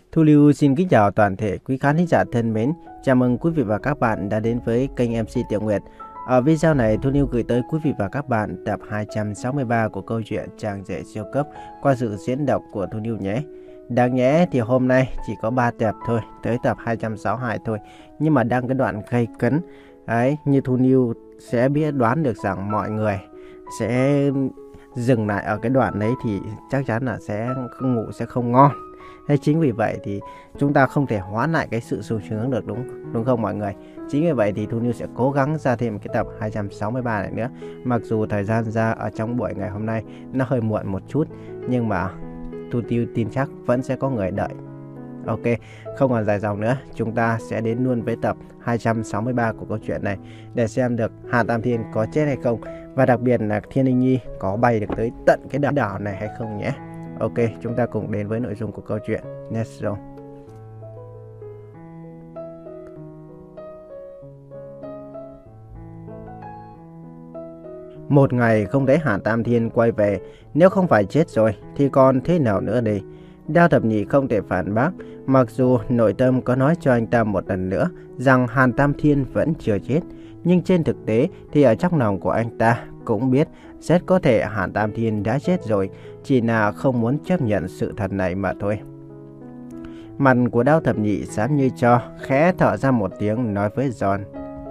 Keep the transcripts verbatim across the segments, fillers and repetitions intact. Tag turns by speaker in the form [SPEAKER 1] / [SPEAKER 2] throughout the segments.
[SPEAKER 1] Thu Lưu xin kính chào toàn thể quý khán thính giả thân mến. Chào mừng quý vị và các bạn đã đến với kênh em xê Tiểu Nguyệt. Ở video này, Thu Lưu gửi tới quý vị và các bạn tập hai trăm sáu mươi ba của câu chuyện Chàng rể siêu cấp qua sự diễn đọc của Thu Lưu nhé. Đáng nhẽ thì hôm nay chỉ có ba tập thôi, tới tập hai trăm sáu mươi hai thôi. Nhưng mà đang cái đoạn gây cấn. Đấy, như Thu Lưu sẽ biết đoán được rằng mọi người sẽ dừng lại ở cái đoạn đấy thì chắc chắn là sẽ ngủ sẽ không ngon. Thế chính vì vậy thì chúng ta không thể hoãn lại cái sự sung sướng được, đúng đúng không mọi người? Chính vì vậy thì Thu Lưu sẽ cố gắng ra thêm cái tập hai trăm sáu mươi ba này nữa. Mặc dù thời gian ra ở trong buổi ngày hôm nay nó hơi muộn một chút, nhưng mà Thu Lưu tin chắc vẫn sẽ có người đợi. Ok, không còn dài dòng nữa, chúng ta sẽ đến luôn với tập hai trăm sáu mươi ba của câu chuyện này để xem được Hàn Tam Thiên có chết hay không, và đặc biệt là Thiên Linh Nhi có bay được tới tận cái đảo đảo này hay không nhé. Ok, chúng ta cùng đến với nội dung của câu chuyện. Let's go. Một ngày không thấy Hàn Tam Thiên quay về, nếu không phải chết rồi thì còn thế nào nữa đây? Đao Thập Nhị không thể phản bác, mặc dù nội tâm có nói cho anh ta một lần nữa rằng Hàn Tam Thiên vẫn chưa chết, nhưng trên thực tế thì ở trong lòng của anh ta cũng biết rất có thể Hàn Tam Thiên đã chết rồi, chỉ là không muốn chấp nhận sự thật này mà thôi. Mặt của Đao Thập Nhị xám như tro, khẽ thở ra một tiếng nói với John: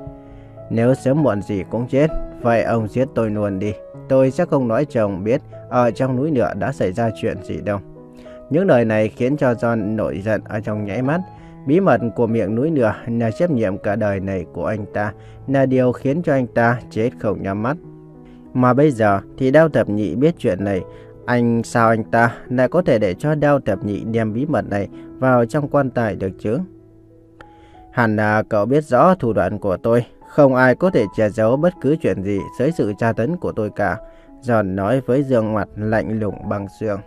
[SPEAKER 1] nếu sớm muộn gì cũng chết, vậy ông giết tôi luôn đi. Tôi sẽ không nói cho ông biết ở trong núi lửa đã xảy ra chuyện gì đâu. Những lời này khiến cho John nổi giận ở trong nháy mắt. Bí mật của miệng núi lửa là trách nhiệm cả đời này của anh ta, là điều khiến cho anh ta chết không nhắm mắt. Mà bây giờ thì Đao Thập Nhị biết chuyện này, anh sao anh ta lại có thể để cho Đao Thập Nhị đem bí mật này vào trong quan tài được chứ? Hẳn là cậu biết rõ thủ đoạn của tôi, không ai có thể che giấu bất cứ chuyện gì dưới sự tra tấn của tôi cả. John nói với gương mặt lạnh lùng bằng xương.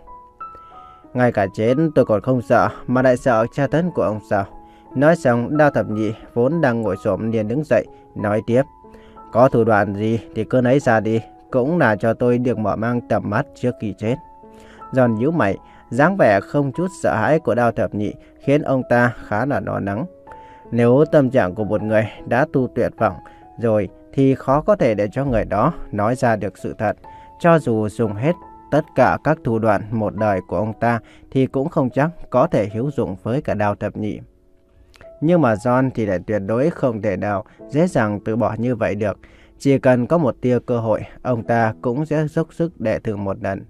[SPEAKER 1] Ngay cả chết tôi còn không sợ, mà lại sợ tra tấn của ông sao? Nói xong, Đao Thập Nhị vốn đang ngồi xổm liền đứng dậy, nói tiếp: có thủ đoạn gì thì cứ lấy ra đi, cũng là cho tôi được mở mang tầm mắt trước khi chết. John nhíu mày, dáng vẻ không chút sợ hãi của Đao Thập Nhị khiến ông ta khá là lo lắng. Nếu tâm trạng của một người đã tu tuyệt vọng rồi thì khó có thể để cho người đó nói ra được sự thật. Cho dù dùng hết tất cả các thủ đoạn một đời của ông ta thì cũng không chắc có thể hữu dụng với cả Đao Thập Nhị. Nhưng mà John thì lại tuyệt đối không thể nào dễ dàng từ bỏ như vậy được. Chỉ cần có một tia cơ hội, ông ta cũng sẽ dốc sức để thử một lần.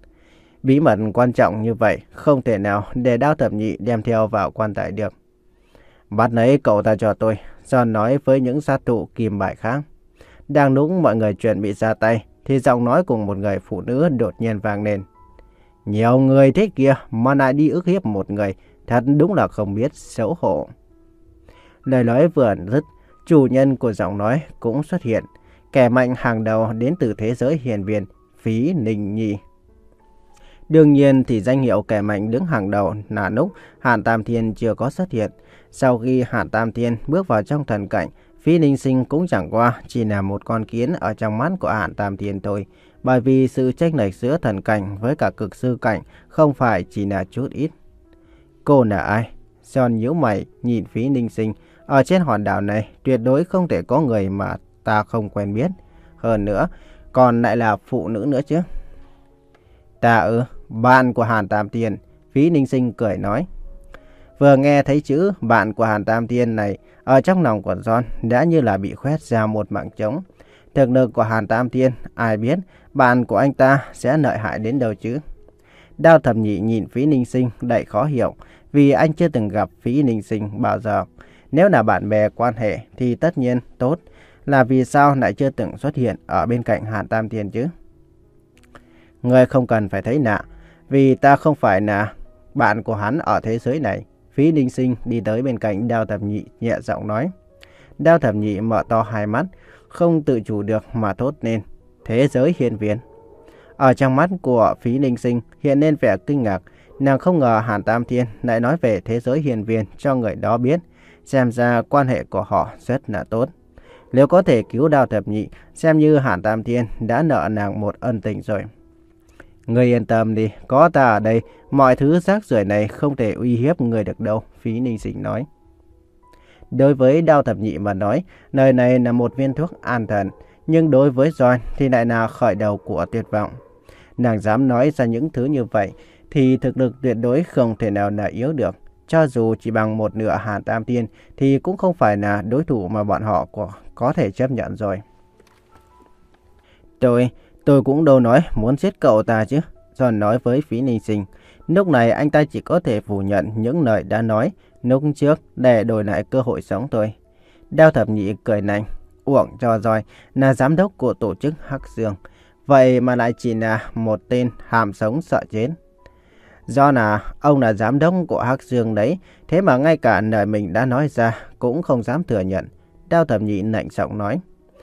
[SPEAKER 1] Bí mật quan trọng như vậy không thể nào để Đao Thập Nhị đem theo vào quan tài được. Bắt lấy cậu ta cho tôi, John nói với những sát thủ kim bài khác. Đang lúc mọi người chuẩn bị ra tay thì giọng nói cùng một người phụ nữ đột nhiên vang lên. Nhiều người thế kia mà lại đi ức hiếp một người, thật đúng là không biết xấu hổ. Lời nói vừa dứt, chủ nhân của giọng nói cũng xuất hiện, kẻ mạnh hàng đầu đến từ thế giới hiền viên, Phí Ninh Nhi. Đương nhiên thì danh hiệu kẻ mạnh đứng hàng đầu là lúc Hàn Tam Thiên chưa có xuất hiện. Sau khi Hàn Tam Thiên bước vào trong thần cảnh, Phí Ninh Sinh cũng chẳng qua chỉ là một con kiến ở trong mắt của Hàn Tam Thiên thôi. Bởi vì sự chênh lệch giữa thần cảnh với cả cực sư cảnh không phải chỉ là chút ít. Cô là ai? John nhíu mày nhìn Phí Ninh Sinh. Ở trên hòn đảo này tuyệt đối không thể có người mà ta không quen biết. Hơn nữa, còn lại là phụ nữ nữa chứ. Ta ư, bạn của Hàn Tam Thiên. Phí Ninh Sinh cười nói. Vừa nghe thấy chữ bạn của Hàn Tam Thiên này, ở trong lòng của John đã như là bị khoét ra một mảng trống. Thực lực của Hàn Tam Thiên, ai biết bạn của anh ta sẽ lợi hại đến đâu chứ? Đao Thập Nhị nhìn Phí Ninh Sinh đầy khó hiểu, vì anh chưa từng gặp Phí Ninh Sinh bao giờ. Nếu là bạn bè quan hệ thì tất nhiên tốt, là vì sao lại chưa từng xuất hiện ở bên cạnh Hàn Tam Thiên chứ? Ngươi không cần phải thấy lạ, vì ta không phải là bạn của hắn ở thế giới này. Phí Ninh Sinh đi tới bên cạnh Đao Thập Nhị nhẹ giọng nói. Đao Thập Nhị mở to hai mắt, không tự chủ được mà thốt lên. Thế giới hiền viên. Ở trong mắt của Phí Ninh Sinh hiện lên vẻ kinh ngạc. Nàng không ngờ Hàn Tam Thiên lại nói về thế giới hiền viên cho người đó biết. Xem ra quan hệ của họ rất là tốt. Nếu có thể cứu Đao Thập Nhị, xem như Hàn Tam Thiên đã nợ nàng một ân tình rồi. Ngươi yên tâm đi, có ta ở đây, mọi thứ rác rưởi này không thể uy hiếp ngươi được đâu, Phí Ninh Sinh nói. Đối với Đao Thập Nhị mà nói, nơi này là một viên thuốc an thần, nhưng đối với John thì lại là khởi đầu của tuyệt vọng. Nàng dám nói ra những thứ như vậy thì thực lực tuyệt đối không thể nào là yếu được. Cho dù chỉ bằng một nửa Hàn Tam Thiên thì cũng không phải là đối thủ mà bọn họ có, có thể chấp nhận rồi. Tôi, tôi cũng đâu nói muốn giết cậu ta chứ, John nói với Phí Ninh Sinh. Lúc này anh ta chỉ có thể phủ nhận những lời đã nói lúc trước để đổi lại cơ hội sống thôi. Đao Thập Nhị cười lạnh, uổng cho rồi, là giám đốc của tổ chức Hắc Dương. Vậy mà lại chỉ là một tên hàm sống sợ chết. Do là ông là giám đốc của Hắc Dương đấy, thế mà ngay cả lời mình đã nói ra cũng không dám thừa nhận. Đao Thập Nhị lạnh giọng nói.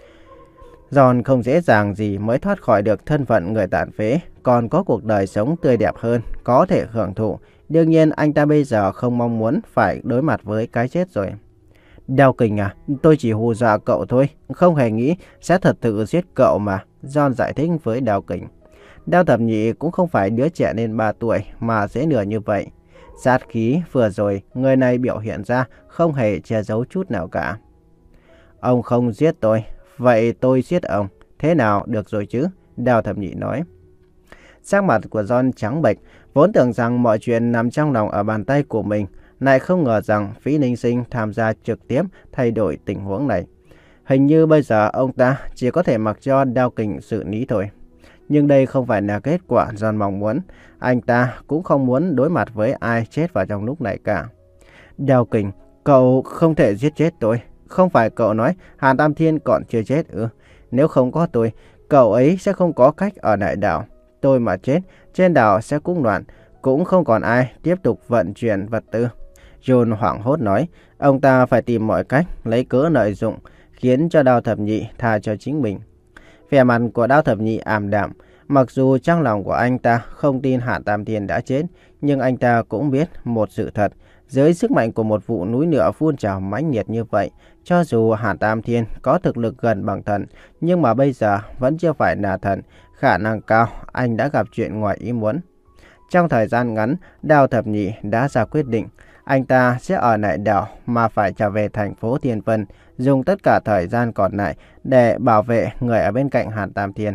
[SPEAKER 1] John không dễ dàng gì mới thoát khỏi được thân phận người tàn phế, còn có cuộc đời sống tươi đẹp hơn, có thể hưởng thụ. Đương nhiên anh ta bây giờ không mong muốn phải đối mặt với cái chết rồi. Đao Kình à, tôi chỉ hù dọa cậu thôi, không hề nghĩ sẽ thật sự giết cậu mà, John giải thích với Đao Kình. Đao Thập Nhị cũng không phải đứa trẻ nên ba tuổi mà dễ lừa như vậy. Sát khí vừa rồi người này biểu hiện ra không hề che giấu chút nào cả. Ông không giết tôi, vậy tôi giết ông, thế nào được rồi chứ? Đao Thập Nhị nói. Sắc mặt của John trắng bệch, vốn tưởng rằng mọi chuyện nằm trong lòng ở bàn tay của mình, lại không ngờ rằng Phí Ninh Sinh tham gia trực tiếp thay đổi tình huống này. Hình như bây giờ ông ta chỉ có thể mặc cho Đao Kình xử lý thôi. Nhưng đây không phải là kết quả John mong muốn. Anh ta cũng không muốn đối mặt với ai chết vào trong lúc này cả. Đao Kình, cậu không thể giết chết tôi. Không phải cậu nói Hàn Tam Thiên còn chưa chết ư? Nếu không có tôi, cậu ấy sẽ không có cách ở lại đảo. Tôi mà chết, trên đảo sẽ cũng loạn, cũng không còn ai tiếp tục vận chuyển vật tư. John hoảng hốt nói, ông ta phải tìm mọi cách lấy cớ lợi dụng, khiến cho Đao Thập Nhị tha cho chính mình. Vẻ mặt của Đao Thập Nhị ảm đạm, mặc dù trong lòng của anh ta không tin Hàn Tam Thiên đã chết, nhưng anh ta cũng biết một sự thật. Dưới sức mạnh của một vụ núi lửa phun trào mãnh liệt như vậy, cho dù Hàn Tam Thiên có thực lực gần bằng thần, nhưng mà bây giờ vẫn chưa phải là thần, khả năng cao anh đã gặp chuyện ngoài ý muốn. Trong thời gian ngắn, Đao Thập Nhị đã ra quyết định, anh ta sẽ ở lại đảo mà phải trở về thành phố Thiên Vân, dùng tất cả thời gian còn lại để bảo vệ người ở bên cạnh Hàn Tam Thiên.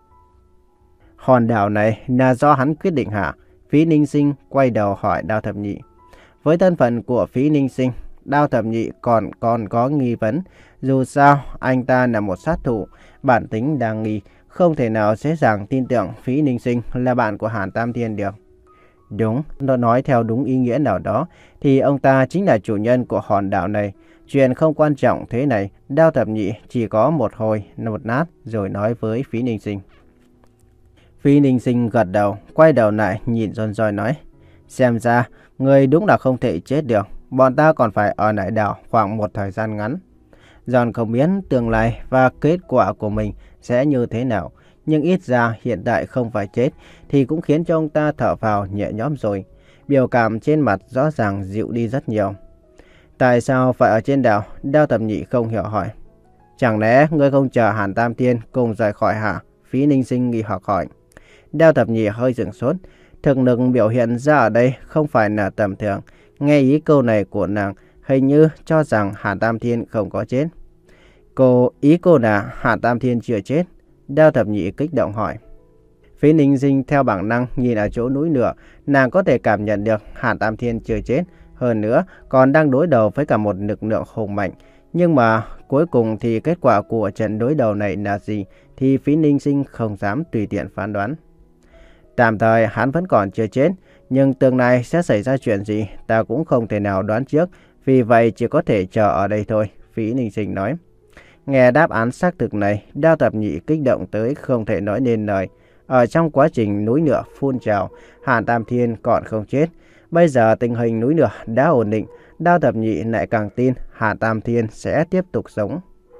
[SPEAKER 1] Hòn đảo này là do hắn quyết định hả? Phí Ninh Sinh quay đầu hỏi Đao Thập Nhị. Với thân phận của Phí Ninh Sinh, Đao Thập Nhị còn còn có nghi vấn. Dù sao, anh ta là một sát thủ, bản tính đáng nghi, không thể nào dễ dàng tin tưởng Phí Ninh Sinh là bạn của Hàn Tam Thiên được. Đúng, nó nói theo đúng ý nghĩa nào đó, thì ông ta chính là chủ nhân của hòn đảo này. Chuyện không quan trọng thế này, Đao Thập Nhị chỉ có một hồi, một nát, rồi nói với Phí Ninh Sinh. Phí Ninh Sinh gật đầu, quay đầu lại nhìn John rồi nói, xem ra, người đúng là không thể chết được, bọn ta còn phải ở lại đảo khoảng một thời gian ngắn. John không biết tương lai và kết quả của mình sẽ như thế nào, nhưng ít ra hiện tại không phải chết thì cũng khiến cho ông ta thở phào nhẹ nhõm rồi. Biểu cảm trên mặt rõ ràng dịu đi rất nhiều. Tại sao phải ở trên đảo? Đao Thập Nhị không hiểu hỏi. Chẳng lẽ ngươi không chờ Hàn Tam Thiên cùng rời khỏi hả? Phí Ninh Sinh nghi hoặc hỏi. Đao Thập Nhị hơi sửng sốt. Thực lực biểu hiện ra ở đây không phải là tầm thường. Nghe ý câu này của nàng, hình như cho rằng Hàn Tam Thiên không có chết. Cô, ý cô là Hàn Tam Thiên chưa chết? Đao Thập Nhị kích động hỏi. Phí Ninh Sinh theo bản năng nhìn ở chỗ núi lửa, nàng có thể cảm nhận được Hàn Tam Thiên chưa chết. Hơn nữa, còn đang đối đầu với cả một lực lượng hùng mạnh. Nhưng mà cuối cùng thì kết quả của trận đối đầu này là gì thì Phí Ninh Sinh không dám tùy tiện phán đoán. Tạm thời hắn vẫn còn chưa chết, nhưng tương lai sẽ xảy ra chuyện gì ta cũng không thể nào đoán trước, vì vậy chỉ có thể chờ ở đây thôi, Phí Ninh Sinh nói. Nghe đáp án xác thực này, Đao Thập Nhị kích động tới không thể nói nên lời. Ở trong quá trình núi lửa phun trào, Hàn Tam Thiên còn không chết. Bây giờ tình hình núi lửa đã ổn định, Đao Thập Nhị lại càng tin Hàn Tam Thiên sẽ tiếp tục sống.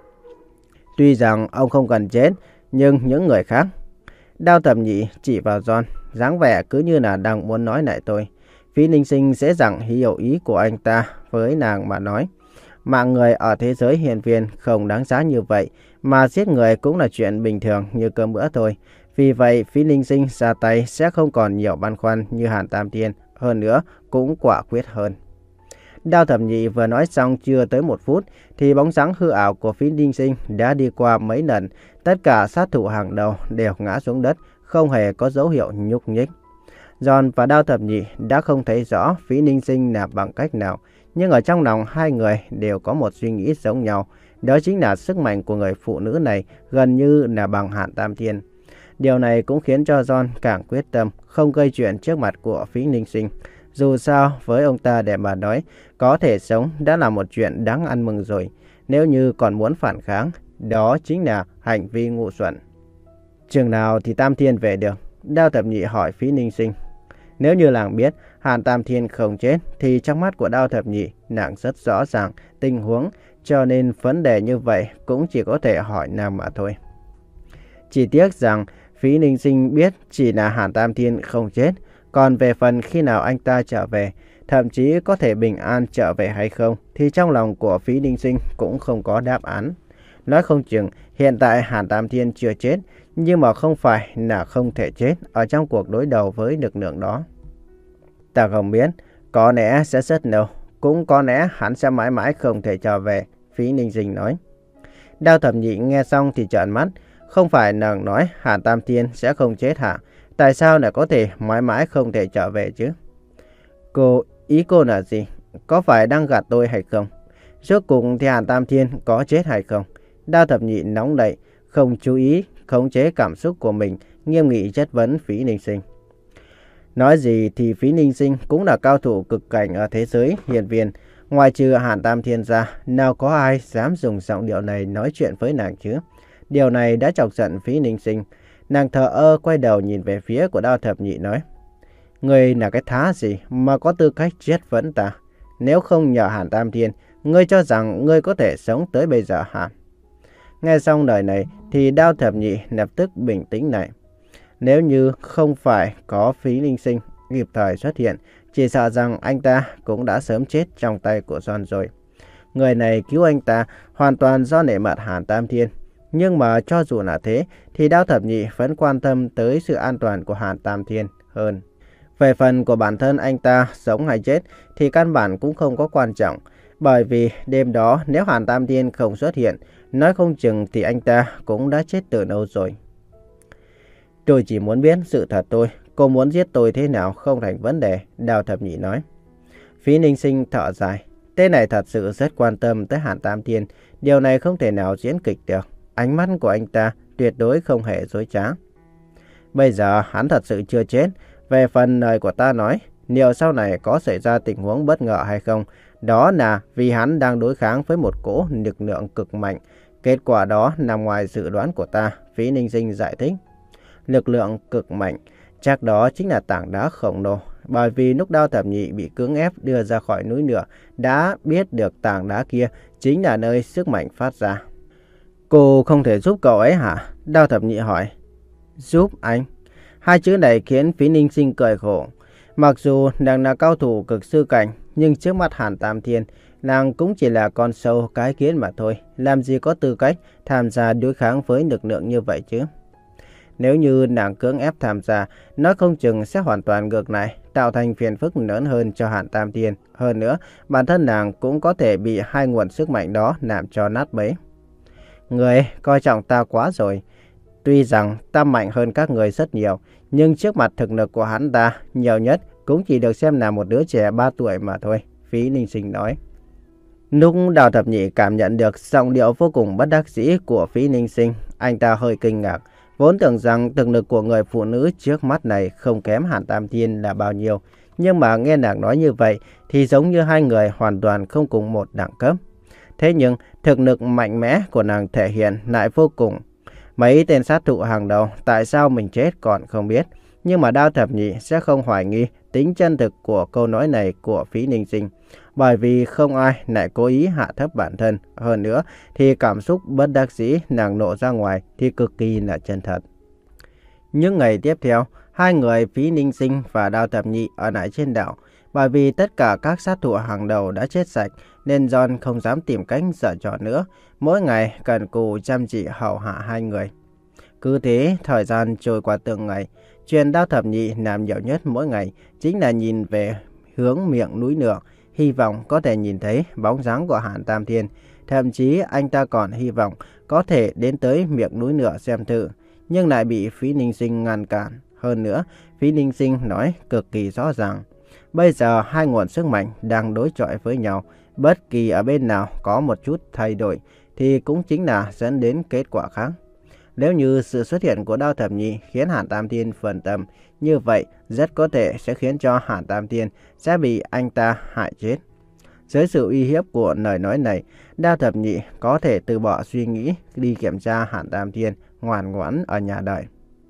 [SPEAKER 1] Tuy rằng ông không cần chết, nhưng những người khác... Đao Thập Nhị chỉ vào John, dáng vẻ cứ như là đang muốn nói lại tôi. Phí Ninh Sinh dễ dàng hiểu ý của anh ta với nàng mà nói. Mạng người ở thế giới hiền viên không đáng giá như vậy, mà giết người cũng là chuyện bình thường như cơm bữa thôi. Vì vậy, Phí Ninh Sinh ra tay sẽ không còn nhiều băn khoăn như Hàn Tam Thiên, hơn nữa cũng quả quyết hơn. Đao Thập Nhị vừa nói xong chưa tới một phút thì bóng dáng hư ảo của Phí Ninh Sinh đã đi qua mấy lần, tất cả sát thủ hàng đầu đều ngã xuống đất, không hề có dấu hiệu nhúc nhích. Giòn và Đao Thập Nhị đã không thấy rõ Phí Ninh Sinh nạp bằng cách nào, nhưng ở trong lòng hai người đều có một suy nghĩ giống nhau, đó chính là sức mạnh của người phụ nữ này gần như là bằng Hàn Tam Thiên. Điều này cũng khiến cho John càng quyết tâm không gây chuyện trước mặt của Phí Ninh Sinh. Dù sao, với ông ta để mà nói, có thể sống đã là một chuyện đáng ăn mừng rồi. Nếu như còn muốn phản kháng, đó chính là hành vi ngu xuẩn. Chừng nào thì Tam Thiên về được? Đao Thập Nhị hỏi Phí Ninh Sinh. Nếu như làng biết Hàn Tam Thiên không chết, thì trong mắt của Đao Thập Nhị, nàng rất rõ ràng tình huống, cho nên vấn đề như vậy cũng chỉ có thể hỏi nàng mà thôi. Chỉ tiếc rằng Phí Ninh Sinh biết chỉ là Hàn Tam Thiên không chết, còn về phần khi nào anh ta trở về, thậm chí có thể bình an trở về hay không, thì trong lòng của Phí Ninh Sinh cũng không có đáp án. Nói không chừng hiện tại Hàn Tam Thiên chưa chết, nhưng mà không phải là không thể chết ở trong cuộc đối đầu với lực lượng đó. Ta không biết, có lẽ sẽ rất lâu, cũng có lẽ hắn sẽ mãi mãi không thể trở về, Phí Ninh Sinh nói. Đao Thập Nhị nghe xong thì trợn mắt, không phải nàng nói Hàn Tam Thiên sẽ không chết hả? Tại sao lại có thể mãi mãi không thể trở về chứ? Cô, ý cô là gì? Có phải đang gạt tôi hay không? Rốt cuộc thì Hàn Tam Thiên có chết hay không? Đao Thập Nhị nóng nảy, không chú ý khống chế cảm xúc của mình, nghiêm nghị chất vấn Phí Ninh Sinh. Nói gì thì Phí Ninh Sinh cũng là cao thủ cực cảnh ở thế giới hiển viên. Ngoài trừ Hàn Tam Thiên ra, nào có ai dám dùng giọng điệu này nói chuyện với nàng chứ? Điều này đã chọc giận Phí Ninh Sinh. Nàng thờ ơ quay đầu nhìn về phía của Đao Thập Nhị nói. Ngươi là cái thá gì mà có tư cách chất vấn ta? Nếu không nhờ Hàn Tam Thiên, ngươi cho rằng ngươi có thể sống tới bây giờ hả? Nghe xong lời này thì Đao Thập Nhị lập tức bình tĩnh lại. Nếu như không phải có Phí Ninh Sinh kịp thời xuất hiện, chỉ sợ rằng anh ta cũng đã sớm chết trong tay của John rồi. Người này cứu anh ta hoàn toàn do nể mặt Hàn Tam Thiên. Nhưng mà cho dù là thế thì Đao Thập Nhị vẫn quan tâm tới sự an toàn của Hàn Tam Thiên hơn. Về phần của bản thân anh ta sống hay chết thì căn bản cũng không có quan trọng. Bởi vì đêm đó nếu Hàn Tam Thiên không xuất hiện, nói không chừng thì anh ta cũng đã chết từ lâu rồi. Tôi chỉ muốn biết sự thật thôi. Cô muốn giết tôi thế nào không thành vấn đề, Đao Thập Nhị nói. Phí Ninh Sinh thở dài. Tên này thật sự rất quan tâm tới Hàn Tam Thiên. Điều này không thể nào diễn kịch được. Ánh mắt của anh ta tuyệt đối không hề dối trá. Bây giờ hắn thật sự chưa chết. Về phần lời của ta nói, liệu sau này có xảy ra tình huống bất ngờ hay không? Đó là vì hắn đang đối kháng với một cỗ lực lượng cực mạnh. Kết quả đó nằm ngoài dự đoán của ta, Phí Ninh Sinh giải thích. Lực lượng cực mạnh, chắc đó chính là tảng đá khổng lồ. Bởi vì lúc Đao Thập Nhị bị cưỡng ép đưa ra khỏi núi lửa, đã biết được tảng đá kia chính là nơi sức mạnh phát ra. Cô không thể giúp cậu ấy hả? Đao Thập Nhị hỏi. Giúp anh? Hai chữ này khiến Phí Ninh Sinh cười khổ. Mặc dù nàng là cao thủ cực sư cảnh, nhưng trước mắt Hàn Tam Thiên, nàng cũng chỉ là con sâu cái kiến mà thôi. Làm gì có tư cách tham gia đối kháng với lực lượng như vậy chứ? Nếu như nàng cưỡng ép tham gia, nó không chừng sẽ hoàn toàn ngược lại, tạo thành phiền phức lớn hơn cho Hàn Tam Thiên. Hơn nữa, bản thân nàng cũng có thể bị hai nguồn sức mạnh đó làm cho nát bấy. Người coi trọng ta quá rồi. Tuy rằng ta mạnh hơn các người rất nhiều, nhưng trước mặt thực lực của hắn ta, nhiều nhất cũng chỉ được xem là một đứa trẻ ba tuổi mà thôi, Phí Ninh Sinh nói. Lúc Đao Thập Nhị cảm nhận được giọng điệu vô cùng bất đắc dĩ của Phí Ninh Sinh, anh ta hơi kinh ngạc. Vốn tưởng rằng thực lực của người phụ nữ trước mắt này không kém Hàn Tam Thiên là bao nhiêu. Nhưng mà nghe nàng nói như vậy thì giống như hai người hoàn toàn không cùng một đẳng cấp. Thế nhưng thực lực mạnh mẽ của nàng thể hiện lại vô cùng. Mấy tên sát thủ hàng đầu tại sao mình chết còn không biết. Nhưng mà Đao Thập Nhị sẽ không hoài nghi tính chân thực của câu nói này của Phí Ninh Sinh. Bởi vì không ai lại cố ý hạ thấp bản thân. Hơn nữa thì cảm xúc bất đắc dĩ nàng lộ ra ngoài thì cực kỳ là chân thật. Những ngày tiếp theo, hai người Phí Ninh Sinh và Đao Thập Nhị ở lại trên đảo. Bởi vì tất cả các sát thủ hàng đầu đã chết sạch nên John không dám tìm cách giở trò nữa. Mỗi ngày cần cù chăm chỉ hầu hạ hai người. Cứ thế, thời gian trôi qua từng ngày. Chuyện Đao Thập Nhị làm nhiều nhất mỗi ngày chính là nhìn về hướng miệng núi lửa, hy vọng có thể nhìn thấy bóng dáng của Hàn Tam Thiên. Thậm chí anh ta còn hy vọng có thể đến tới miệng núi lửa xem thử, nhưng lại bị Phí Ninh Sinh ngăn cản. Hơn nữa, Phí Ninh Sinh nói cực kỳ rõ ràng. Bây giờ hai nguồn sức mạnh đang đối chọi với nhau. Bất kỳ ở bên nào có một chút thay đổi thì cũng chính là dẫn đến kết quả khác. Nếu như sự xuất hiện của Đao Thập Nhị khiến Hàn Tam Thiên phân tâm, như vậy rất có thể sẽ khiến cho Hàn Tam Thiên sẽ bị anh ta hại chết. Dưới sự uy hiếp của lời nói này, Đao Thập Nhị có thể từ bỏ suy nghĩ đi kiểm tra Hàn Tam Thiên ngoan ngoãn ở nhà đợi.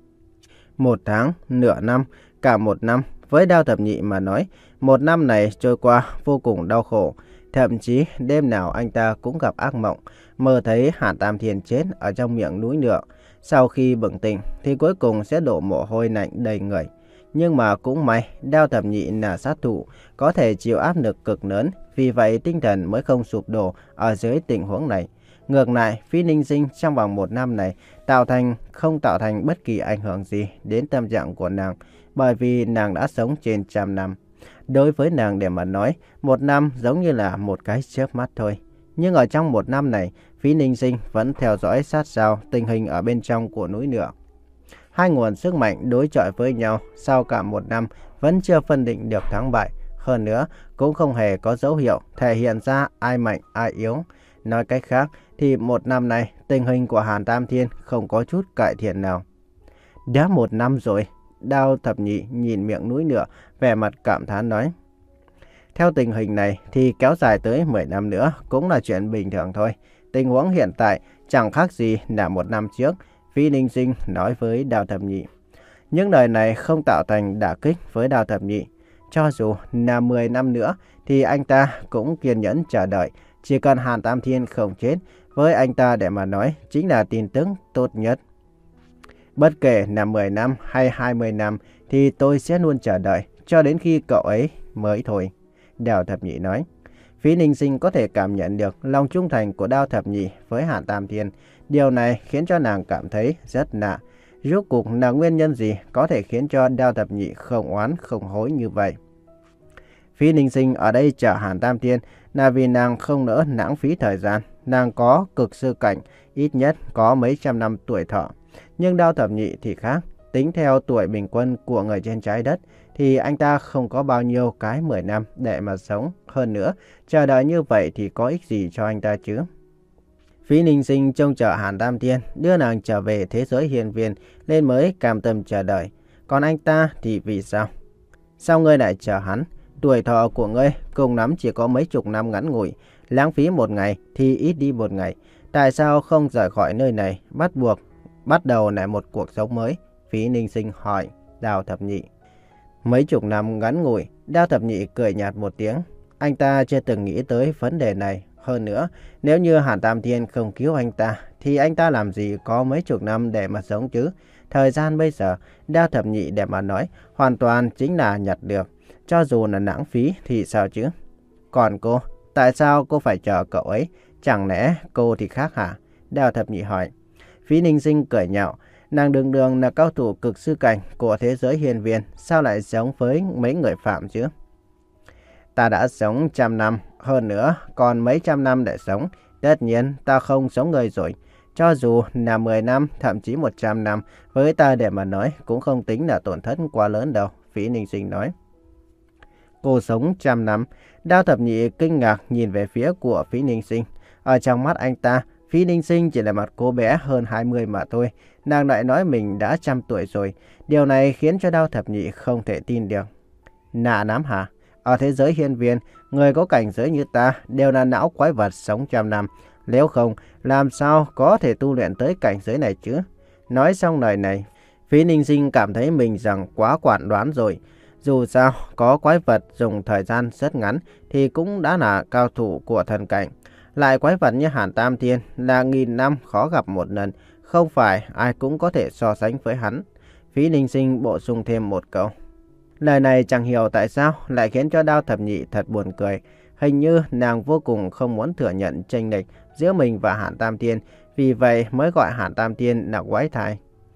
[SPEAKER 1] Một tháng, nửa năm, cả một năm, với Đao Thập Nhị mà nói, một năm này trôi qua vô cùng đau khổ. Thậm chí đêm nào anh ta cũng gặp ác mộng, mơ thấy Hàn Tam Thiên chết ở trong miệng núi lửa. Sau khi bừng tỉnh thì cuối cùng sẽ đổ mồ hôi lạnh đầy người. Nhưng mà cũng may, Đao Thập Nhị là sát thủ, có thể chịu áp lực cực lớn, vì vậy tinh thần mới không sụp đổ ở dưới tình huống này. Ngược lại, Phí Ninh Sinh trong vòng một năm này tạo thành không tạo thành bất kỳ ảnh hưởng gì đến tâm trạng của nàng, bởi vì nàng đã sống trên trăm năm. Đối với nàng để mà nói, một năm giống như là một cái chớp mắt thôi. Nhưng ở trong một năm này, Phí Ninh Sinh vẫn theo dõi sát sao tình hình ở bên trong của núi lửa. Hai nguồn sức mạnh đối chọi với nhau sau cả một năm vẫn chưa phân định được thắng bại. Hơn nữa, cũng không hề có dấu hiệu thể hiện ra ai mạnh ai yếu. Nói cách khác thì một năm này tình hình của Hàn Tam Thiên không có chút cải thiện nào. Đã một năm rồi, Đao Thập Nhị nhìn miệng núi lửa, vẻ mặt cảm thán nói. Theo tình hình này thì kéo dài tới mười năm nữa cũng là chuyện bình thường thôi. Tình huống hiện tại chẳng khác gì là một năm trước, Phí Ninh Sinh nói với Đao Thập Nhị. Những lời này không tạo thành đả kích với Đao Thập Nhị. Cho dù là mười năm nữa thì anh ta cũng kiên nhẫn chờ đợi. Chỉ cần Hàn Tam Thiên không chết, với anh ta để mà nói chính là tin tức tốt nhất. Bất kể là mười năm hay hai mươi năm thì tôi sẽ luôn chờ đợi cho đến khi cậu ấy mới thôi. Đao Thập Nhị nói. Phí Ninh Sinh có thể cảm nhận được lòng trung thành của Đao Thập Nhị với Hàn Tam Thiên. Điều này khiến cho nàng cảm thấy rất lạ. Rốt cuộc là nguyên nhân gì có thể khiến cho Đao Thập Nhị không oán không hối như vậy? Phí Ninh Sinh ở đây chờ Hàn Tam Thiên là vì nàng không nỡ lãng phí thời gian. Nàng có cực sư cảnh, ít nhất có mấy trăm năm tuổi thọ. Nhưng Đao Thập Nhị thì khác. Tính theo tuổi bình quân của người trên trái đất thì anh ta không có bao nhiêu cái mười năm để mà sống. Hơn nữa, chờ đợi như vậy thì có ích gì cho anh ta chứ? Phí Ninh Sinh trông chờ Hàn Tam Thiên đưa nàng trở về thế giới hiền viên nên mới cam tâm chờ đợi. Còn anh ta thì vì sao? Sao ngươi lại chờ hắn? Tuổi thọ của ngươi cùng lắm chỉ có mấy chục năm ngắn ngủi. Lãng phí một ngày thì ít đi một ngày. Tại sao không rời khỏi nơi này, bắt buộc bắt đầu lại một cuộc sống mới? Phí Ninh Sinh hỏi Đao Thập Nhị. Mấy chục năm ngắn ngủi, Đao Thập Nhị cười nhạt một tiếng. Anh ta chưa từng nghĩ tới vấn đề này. Hơn nữa, nếu như Hàn Tam Thiên không cứu anh ta, thì anh ta làm gì có mấy chục năm để mà sống chứ? Thời gian bây giờ, Đao Thập Nhị để mà nói, hoàn toàn chính là nhặt được. Cho dù là lãng phí thì sao chứ? Còn cô, tại sao cô phải chờ cậu ấy? Chẳng lẽ cô thì khác hả? Đao Thập Nhị hỏi. Phí Ninh Sinh cười nhạo. Nàng đường đường là cao thủ cực sư cảnh của thế giới hiền viên, sao lại sống với mấy người phạm chứ? Ta đã sống trăm năm, hơn nữa còn mấy trăm năm để sống. Tất nhiên ta không sống người rồi. Cho dù là mười năm, thậm chí một trăm năm, với ta để mà nói cũng không tính là tổn thất quá lớn đâu, Phí Ninh Sinh nói. Cô sống trăm năm. Đao Thập Nhị kinh ngạc nhìn về phía của Phí Ninh Sinh. Ở trong mắt anh ta, Phí Ninh Sinh chỉ là một cô bé hơn hai mươi mà thôi. Nàng lại nói mình đã trăm tuổi rồi. Điều này khiến cho Đao Thập Nhị không thể tin được. Nạ lắm hả? Ở thế giới hiên viên, người có cảnh giới như ta đều là não quái vật sống trăm năm. Nếu không, làm sao có thể tu luyện tới cảnh giới này chứ? Nói xong lời này, Phí Ninh Sinh cảm thấy mình rằng quá quản đoán rồi. Dù sao, có quái vật dùng thời gian rất ngắn thì cũng đã là cao thủ của thần cảnh. Lại quái vật như Hàn Tam Thiên là nghìn năm khó gặp một lần, không phải ai cũng có thể so sánh với hắn. Phí Ninh Sinh bổ sung thêm một câu. Lời này chẳng hiểu tại sao lại khiến cho Đao Thập Nhị thật buồn cười. Hình như nàng vô cùng không muốn thừa nhận chênh lệch giữa mình và Hàn Tam Thiên, vì vậy mới gọi Hàn Tam Thiên là quái thai.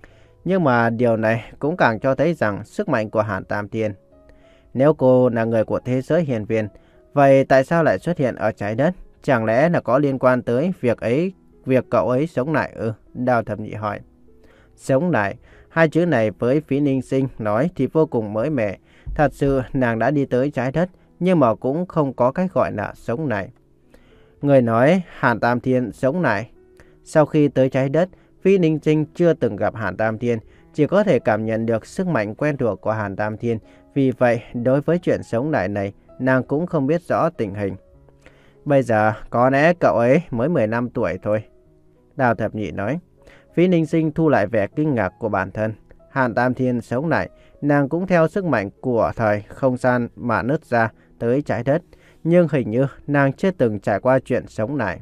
[SPEAKER 1] Nhưng mà điều này cũng càng cho thấy rằng sức mạnh của Hàn Tam Thiên. Nếu cô là người của thế giới hiền viên, vậy tại sao lại xuất hiện ở trái đất? Chẳng lẽ là có liên quan tới việc ấy, việc cậu ấy sống lại ư? Đào Thập Nhị hỏi. Sống lại, hai chữ này với Phí Ninh Sinh nói thì vô cùng mới mẻ. Thật sự nàng đã đi tới trái đất, nhưng mà cũng không có cách gọi là sống lại. Người nói Hàn Tam Thiên sống lại. Sau khi tới trái đất, Phí Ninh Sinh chưa từng gặp Hàn Tam Thiên, chỉ có thể cảm nhận được sức mạnh quen thuộc của Hàn Tam Thiên. Vì vậy, đối với chuyện sống lại này, nàng cũng không biết rõ tình hình. Bây giờ, có lẽ cậu ấy mới mười lăm tuổi thôi. Đào Thập Nhị nói. Phí Ninh Sinh thu lại vẻ kinh ngạc của bản thân. Hàn Tam Thiên sống lại, nàng cũng theo sức mạnh của thời không gian mà nứt ra tới trái đất. Nhưng hình như nàng chưa từng trải qua chuyện sống lại.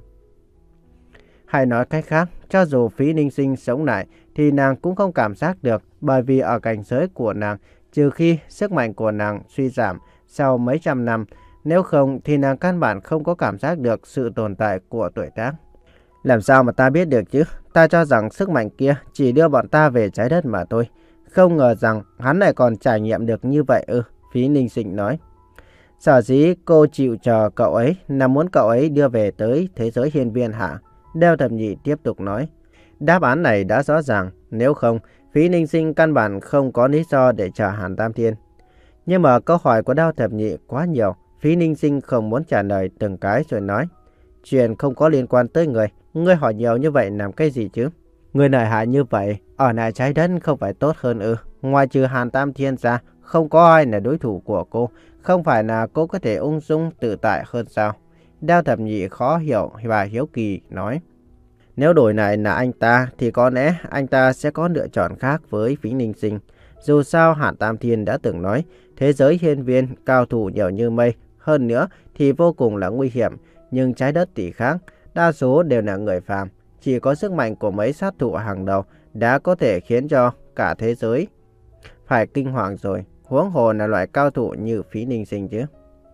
[SPEAKER 1] Hay nói cách khác, cho dù Phí Ninh Sinh sống lại thì nàng cũng không cảm giác được, bởi vì ở cảnh giới của nàng, trừ khi sức mạnh của nàng suy giảm sau mấy trăm năm, nếu không thì nàng căn bản không có cảm giác được sự tồn tại của tuổi tác. Làm sao mà ta biết được chứ? Ta cho rằng sức mạnh kia chỉ đưa bọn ta về trái đất mà thôi. Không ngờ rằng hắn lại còn trải nghiệm được như vậy ư? Phí Ninh Sinh nói. Sở dĩ cô chịu chờ cậu ấy là muốn cậu ấy đưa về tới thế giới hiên viên hả? Đao Thập Nhị tiếp tục nói. Đáp án này đã rõ ràng, nếu không, Phí Ninh Sinh căn bản không có lý do để chờ Hàn Tam Thiên. Nhưng mà câu hỏi của Đao Thập Nhị quá nhiều, Phí Ninh Sinh không muốn trả lời từng cái rồi nói. Chuyện không có liên quan tới người, ngươi hỏi nhiều như vậy làm cái gì chứ? Người lợi hại như vậy, ở lại trái đất không phải tốt hơn ư? Ngoài trừ Hàn Tam Thiên ra, không có ai là đối thủ của cô, không phải là cô có thể ung dung tự tại hơn sao? Đao Thập Nhị khó hiểu và hiếu kỳ nói. Nếu đổi lại là anh ta thì có lẽ anh ta sẽ có lựa chọn khác với Phí Ninh Sinh. Dù sao Hàn Tam Thiên đã từng nói, thế giới hiên viên cao thủ nhiều như mây, hơn nữa thì vô cùng là nguy hiểm. Nhưng trái đất thì khác, đa số đều là người phàm. Chỉ có sức mạnh của mấy sát thủ hàng đầu đã có thể khiến cho cả thế giới phải kinh hoàng rồi. Huống hồ là loại cao thủ như Phí Ninh Sinh chứ.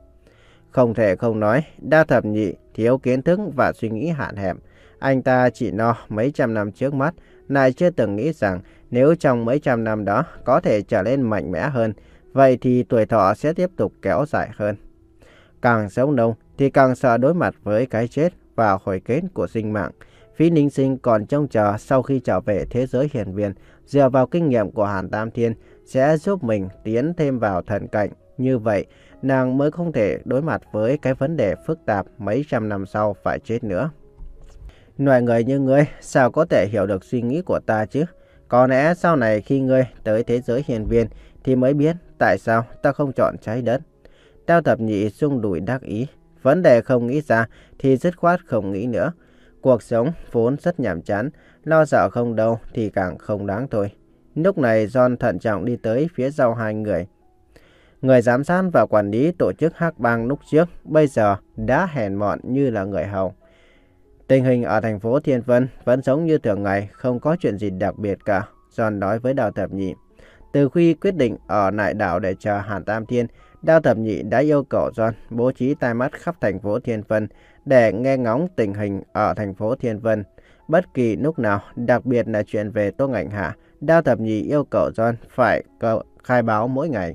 [SPEAKER 1] Không thể không nói, Đao Thập Nhị thiếu kiến thức và suy nghĩ hạn hẹp. Anh ta chỉ lo mấy trăm năm trước mắt, lại chưa từng nghĩ rằng nếu trong mấy trăm năm đó có thể trở nên mạnh mẽ hơn, vậy thì tuổi thọ sẽ tiếp tục kéo dài hơn. Càng sống lâu thì càng sợ đối mặt với cái chết và hồi kết của sinh mạng. Phí Ninh Sinh còn trông chờ sau khi trở về thế giới hiển viên, dựa vào kinh nghiệm của Hàn Tam Thiên sẽ giúp mình tiến thêm vào thần cảnh. Như vậy, nàng mới không thể đối mặt với cái vấn đề phức tạp mấy trăm năm sau phải chết nữa. Loại người như ngươi sao có thể hiểu được suy nghĩ của ta chứ? Có lẽ sau này khi ngươi tới thế giới hiển viên thì mới biết tại sao ta không chọn trái đất. Đao Thập Nhị rung đùi đắc ý. Vấn đề không nghĩ ra thì dứt khoát không nghĩ nữa. Cuộc sống vốn rất nhàm chán, lo sợ không đâu thì càng không đáng thôi. Lúc này John thận trọng đi tới phía sau hai người. Người giám sát và quản lý tổ chức hắc bang lúc trước bây giờ đã hèn mọn như là người hầu. Tình hình ở thành phố Thiên Vân vẫn giống như thường ngày, không có chuyện gì đặc biệt cả, John nói với Đao Thập Nhị. Từ khi quyết định ở lại đảo để chờ Hàn Tam Thiên, Đao Thập Nhị đã yêu cầu John bố trí tai mắt khắp thành phố Thiên Vân để nghe ngóng tình hình ở thành phố Thiên Vân. Bất kỳ lúc nào, đặc biệt là chuyện về Tô Ngạnh Hạ, Đao Thập Nhị yêu cầu John phải khai báo mỗi ngày.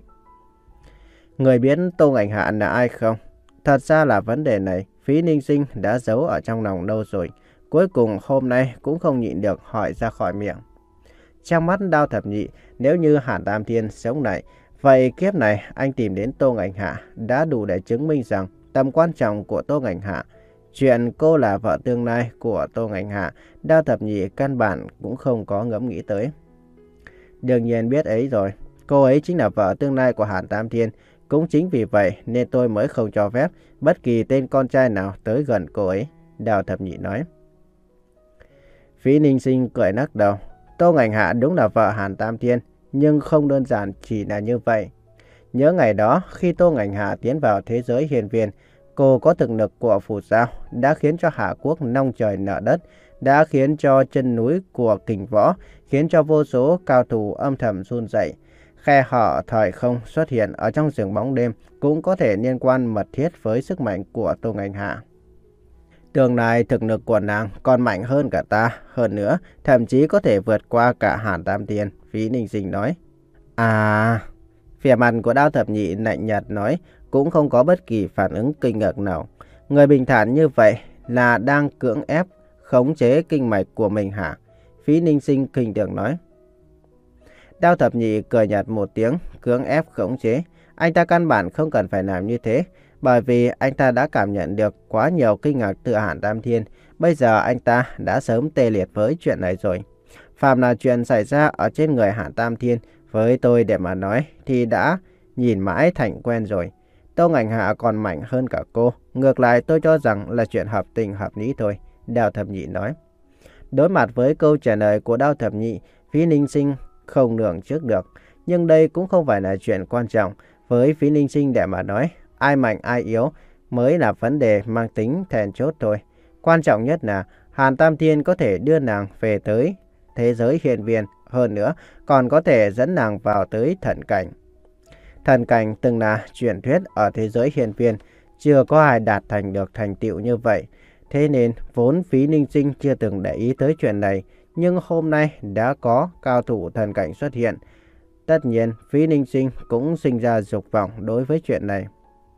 [SPEAKER 1] Người biết Tô Ngạnh Hạ là ai không? Thật ra là vấn đề này, Phí Ninh Sinh đã giấu ở trong lòng lâu rồi. Cuối cùng hôm nay cũng không nhịn được hỏi ra khỏi miệng. Trong mắt Đao Thập Nhị, nếu như Hàn Tam Thiên sống lại, vậy kiếp này anh tìm đến Tô Ngạnh Hạ đã đủ để chứng minh rằng tầm quan trọng của Tô Ngạnh Hạ. Chuyện cô là vợ tương lai của Tô Ngạnh Hạ, Đao Thập Nhị căn bản cũng không có ngẫm nghĩ tới. Đương nhiên biết ấy rồi, cô ấy chính là vợ tương lai của Hàn Tam Thiên. Cũng chính vì vậy nên tôi mới không cho phép bất kỳ tên con trai nào tới gần cô ấy, Đao Thập Nhị nói. Phí Ninh Sinh cười lắc đầu. Tô Ngạnh Hạ đúng là vợ Hàn Tam Thiên, nhưng không đơn giản chỉ là như vậy. Nhớ ngày đó khi Tô Ngạnh Hạ tiến vào thế giới hiền viên, cô có thực lực của phù sao đã khiến cho Hạ Quốc long trời nở đất, đã khiến cho chân núi của kình võ, khiến cho vô số cao thủ âm thầm run rẩy. Khe hở thời không xuất hiện ở trong rừng bóng đêm cũng có thể liên quan mật thiết với sức mạnh của Tô Ngạnh Hạ. Tương lai thực lực của nàng còn mạnh hơn cả ta, hơn nữa thậm chí có thể vượt qua cả Hàn Tam Thiên, Phí Ninh Sinh nói. À, vẻ mặt của Đao Thập Nhị lạnh nhạt nói, cũng không có bất kỳ phản ứng kinh ngạc nào. Người bình thản như vậy là đang cưỡng ép khống chế kinh mạch của mình hả? Phí Ninh Sinh kinh thường nói. Đao Thập Nhị cười nhạt một tiếng, cưỡng ép khống chế. Anh ta căn bản không cần phải làm như thế, bởi vì anh ta đã cảm nhận được quá nhiều kinh ngạc từ Hàn Tam Thiên. Bây giờ anh ta đã sớm tê liệt với chuyện này rồi. Phàm là chuyện xảy ra ở trên người Hàn Tam Thiên, với tôi để mà nói thì đã nhìn mãi thành quen rồi. Tô Ngạnh Hạ còn mạnh hơn cả cô. Ngược lại tôi cho rằng là chuyện hợp tình hợp lý thôi, Đao Thập Nhị nói. Đối mặt với câu trả lời của Đao Thập Nhị, Phí Ninh Sinh không lường trước được. Nhưng đây cũng không phải là chuyện quan trọng. Với Phí Ninh Sinh để mà nói, ai mạnh ai yếu mới là vấn đề mang tính then chốt thôi. Quan trọng nhất là Hàn Tam Thiên có thể đưa nàng về tới thế giới hiên viên. Hơn nữa còn có thể dẫn nàng vào tới thần cảnh. Thần cảnh từng là truyền thuyết ở thế giới hiên viên. Chưa có ai đạt thành được thành tựu như vậy. Thế nên vốn Phí Ninh Sinh chưa từng để ý tới chuyện này. Nhưng hôm nay đã có cao thủ thần cảnh xuất hiện. Tất nhiên Phí Ninh Sinh cũng sinh ra dục vọng đối với chuyện này.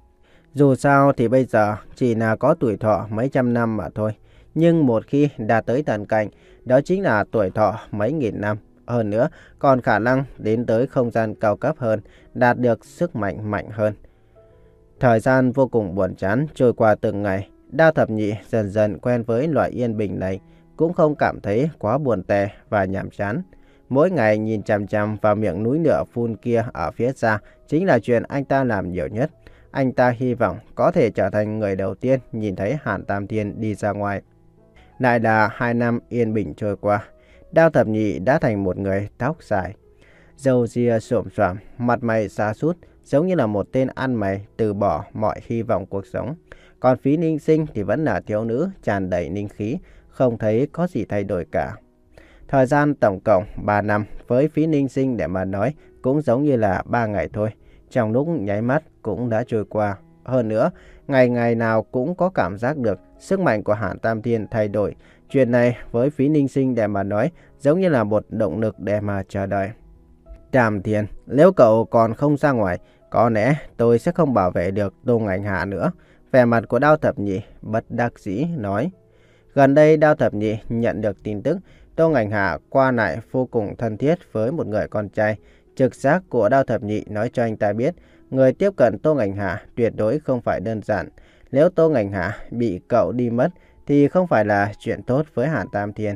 [SPEAKER 1] Dù sao thì bây giờ chỉ là có tuổi thọ mấy trăm năm mà thôi. Nhưng một khi đạt tới thần cảnh, đó chính là tuổi thọ mấy nghìn năm. Hơn nữa còn khả năng đến tới không gian cao cấp hơn, đạt được sức mạnh mạnh hơn. Thời gian vô cùng buồn chán trôi qua từng ngày. Đao Thập Nhị dần dần quen với loại yên bình này, cũng không cảm thấy quá buồn tẻ và nhàm chán. Mỗi ngày nhìn chằm chằm vào miệng núi lửa phun kia ở phía xa chính là chuyện anh ta làm nhiều nhất. Anh ta hy vọng có thể trở thành người đầu tiên nhìn thấy Hàn Tam Thiên đi ra ngoài. Lại là hai năm yên bình trôi qua. Đao Thập Nhị đã thành một người tóc dài, râu ria xồm xoàm, mặt mày sa sút, giống như là một tên ăn mày từ bỏ mọi hy vọng cuộc sống. Còn Phí Ninh Sinh thì vẫn là thiếu nữ tràn đầy ninh khí, không thấy có gì thay đổi cả. Thời gian tổng cộng ba năm với Phí Ninh Sinh để mà nói cũng giống như là ba ngày thôi. Trong lúc nháy mắt cũng đã trôi qua. Hơn nữa, ngày ngày nào cũng có cảm giác được sức mạnh của Hàn Tam Thiên thay đổi. Chuyện này với Phí Ninh Sinh để mà nói giống như là một động lực để mà chờ đợi. Tam Thiên, nếu cậu còn không ra ngoài, có lẽ tôi sẽ không bảo vệ được Tô Ngạnh Hạ nữa. Vẻ mặt của Đao Thập Nhị bất đắc dĩ nói. Gần đây Đao Thập Nhị nhận được tin tức Tô Ngạnh Hạ qua lại vô cùng thân thiết với một người con trai. Trực giác của Đao Thập Nhị nói cho anh ta biết người tiếp cận Tô Ngạnh Hạ tuyệt đối không phải đơn giản. Nếu Tô Ngạnh Hạ bị cậu đi mất thì không phải là chuyện tốt với Hàn Tam Thiên.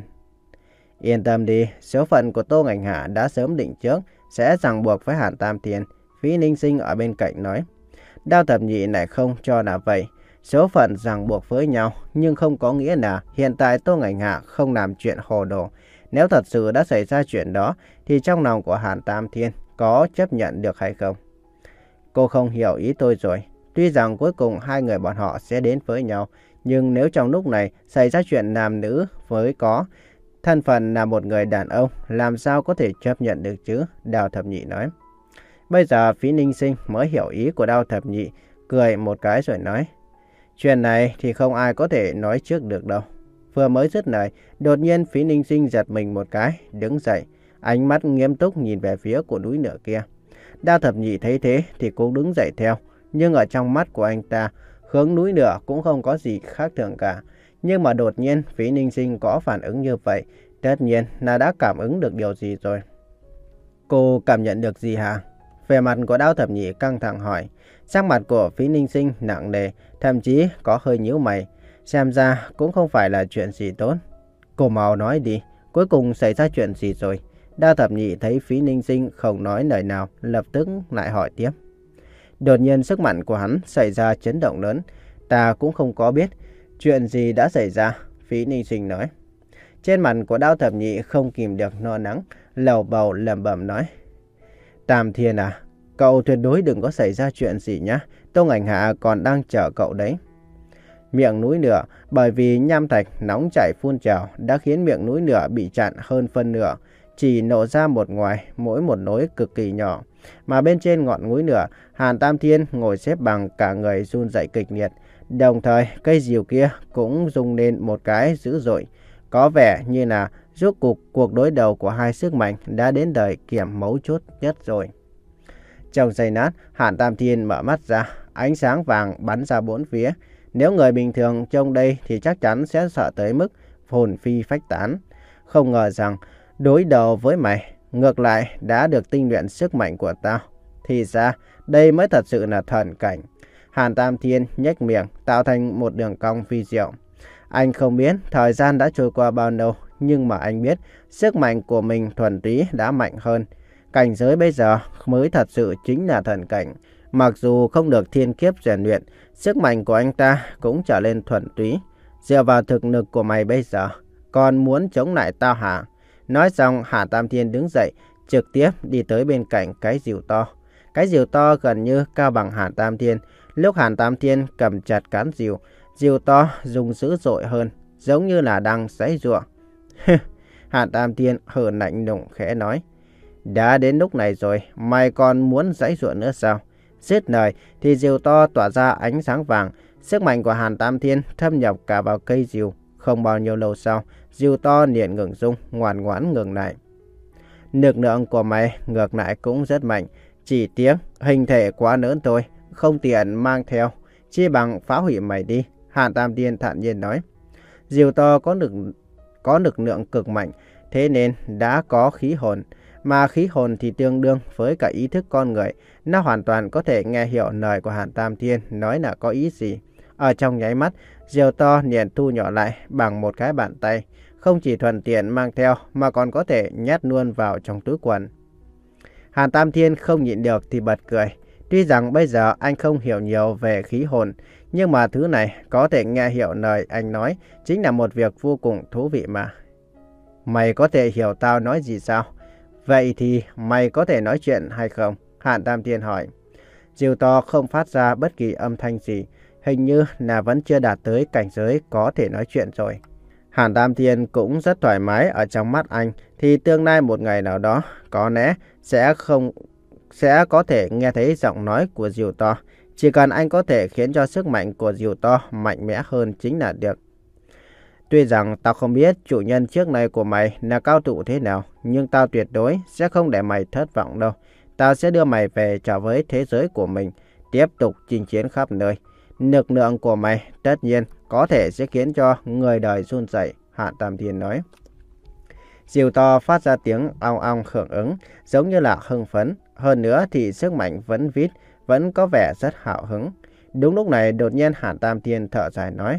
[SPEAKER 1] Yên tâm đi, số phận của Tô Ngạnh Hạ đã sớm định trước, sẽ ràng buộc với Hàn Tam Thiên. Phí Ninh Sinh ở bên cạnh nói. Đao Thập Nhị lại không cho là vậy. Số phận ràng buộc với nhau, nhưng không có nghĩa là hiện tại Tô Ngạnh Hạ không làm chuyện hồ đồ. Nếu thật sự đã xảy ra chuyện đó, thì trong lòng của Hàn Tam Thiên có chấp nhận được hay không? Cô không hiểu ý tôi rồi. Tuy rằng cuối cùng hai người bọn họ sẽ đến với nhau, nhưng nếu trong lúc này xảy ra chuyện nam nữ với có thân phận là một người đàn ông, làm sao có thể chấp nhận được chứ? Đao Thập Nhị nói. Bây giờ Phí Ninh Sinh mới hiểu ý của Đao Thập Nhị, cười một cái rồi nói. Chuyện này thì không ai có thể nói trước được đâu. Vừa mới dứt lời, đột nhiên Phí Ninh Sinh giật mình một cái, đứng dậy, ánh mắt nghiêm túc nhìn về phía của núi lửa kia. Đao Thập Nhị thấy thế thì cũng đứng dậy theo, nhưng ở trong mắt của anh ta, hướng núi lửa cũng không có gì khác thường cả. Nhưng mà đột nhiên Phí Ninh Sinh có phản ứng như vậy, tất nhiên là đã cảm ứng được điều gì rồi. Cô cảm nhận được gì hả? Vẻ mặt của Đao Thập Nhị căng thẳng hỏi. Sắc mặt của Phí Ninh Sinh nặng nề, thậm chí có hơi nhíu mày. Xem ra cũng không phải là chuyện gì tốt. Cô mau nói đi, cuối cùng xảy ra chuyện gì rồi? Đao Thập Nhị thấy Phí Ninh Sinh không nói lời nào, lập tức lại hỏi tiếp. Đột nhiên sức mạnh của hắn xảy ra chấn động lớn. Ta cũng không có biết chuyện gì đã xảy ra, Phí Ninh Sinh nói. Trên mặt của Đao Thập Nhị không kìm được no nắng, lầu bầu lẩm bẩm nói. Tam Thiên à, cậu tuyệt đối đừng có xảy ra chuyện gì nhá. Tô Ngạnh Hạ còn đang chờ cậu đấy. Miệng núi lửa bởi vì nham thạch nóng chảy phun trào đã khiến miệng núi lửa bị chặn hơn phân nửa, chỉ nổ ra một ngoài mỗi một lối cực kỳ nhỏ. Mà bên trên ngọn núi lửa, Hàn Tam Thiên ngồi xếp bằng cả người run rẩy kịch liệt. Đồng thời cây diều kia cũng rung lên một cái dữ dội. Có vẻ như là rốt cuộc cuộc đối đầu của hai sức mạnh đã đến đời kiểm mấu chốt nhất rồi. Trong giây lát, Hàn Tam Thiên mở mắt ra, ánh sáng vàng bắn ra bốn phía. Nếu người bình thường trông đây thì chắc chắn sẽ sợ tới mức hồn phi phách tán. Không ngờ rằng đối đầu với mày, ngược lại đã được tinh luyện sức mạnh của tao. Thì ra, đây mới thật sự là thần cảnh. Hàn Tam Thiên nhếch miệng, tạo thành một đường cong phi diệu. Anh không biết thời gian đã trôi qua bao lâu, nhưng mà anh biết sức mạnh của mình thuần túy đã mạnh hơn. Cảnh giới bây giờ mới thật sự chính là thần cảnh. Mặc dù không được thiên kiếp rèn luyện, sức mạnh của anh ta cũng trở lên thuần túy. Dựa vào thực lực của mày bây giờ, còn muốn chống lại tao hả? Nói xong, Hàn Tam Thiên đứng dậy, trực tiếp đi tới bên cạnh cái diều to. Cái diều to gần như cao bằng Hàn Tam Thiên. Lúc Hàn Tam Thiên cầm chặt cán diều, diều to dùng dữ dội hơn, giống như là đang giãy giụa. Hàn Tam Thiên hừ lạnh lùng khẽ nói: đã đến lúc này rồi, mày còn muốn giãy giụa nữa sao? Dứt lời thì diều to tỏa ra ánh sáng vàng. Sức mạnh của Hàn Tam Thiên thâm nhập cả vào cây diều. Không bao nhiêu lâu sau, diều to liền ngừng rung, ngoan ngoãn ngừng lại. Lực lượng của mày ngược lại cũng rất mạnh, chỉ tiếc hình thể quá lớn thôi, không tiện mang theo, chi bằng phá hủy mày đi. Hàn Tam Thiên thản nhiên nói. Diều to có lực có lực lượng cực mạnh, thế nên đã có khí hồn, mà khí hồn thì tương đương với cả ý thức con người. Nó hoàn toàn có thể nghe hiểu lời của Hàn Tam Thiên nói là có ý gì. Ở trong nháy mắt, diều to liền thu nhỏ lại bằng một cái bàn tay, không chỉ thuận tiện mang theo mà còn có thể nhét luôn vào trong túi quần. Hàn Tam Thiên không nhịn được thì bật cười. Tuy rằng bây giờ anh không hiểu nhiều về khí hồn, nhưng mà thứ này có thể nghe hiểu lời anh nói chính là một việc vô cùng thú vị mà. Mày có thể hiểu tao nói gì sao? Vậy thì mày có thể nói chuyện hay không? Hàn Tam Thiên hỏi. Diều to không phát ra bất kỳ âm thanh gì, hình như là vẫn chưa đạt tới cảnh giới có thể nói chuyện rồi. Hàn Tam Thiên cũng rất thoải mái. Ở trong mắt anh thì tương lai một ngày nào đó có lẽ sẽ không sẽ có thể nghe thấy giọng nói của diều to. Chỉ cần anh có thể khiến cho sức mạnh của diều to mạnh mẽ hơn chính là được. Tuy rằng tao không biết chủ nhân trước này của mày là cao thủ thế nào, nhưng tao tuyệt đối sẽ không để mày thất vọng đâu. Tao sẽ đưa mày về trở với thế giới của mình, tiếp tục chinh chiến khắp nơi. Lực lượng của mày tất nhiên có thể sẽ khiến cho người đời run rẩy, Hàn Tam Thiên nói. Diều to phát ra tiếng ong ong hưởng ứng, giống như là hưng phấn. Hơn nữa thì sức mạnh vẫn vít, vẫn có vẻ rất hào hứng. Đúng lúc này đột nhiên Hàn Tam Thiên thở dài nói.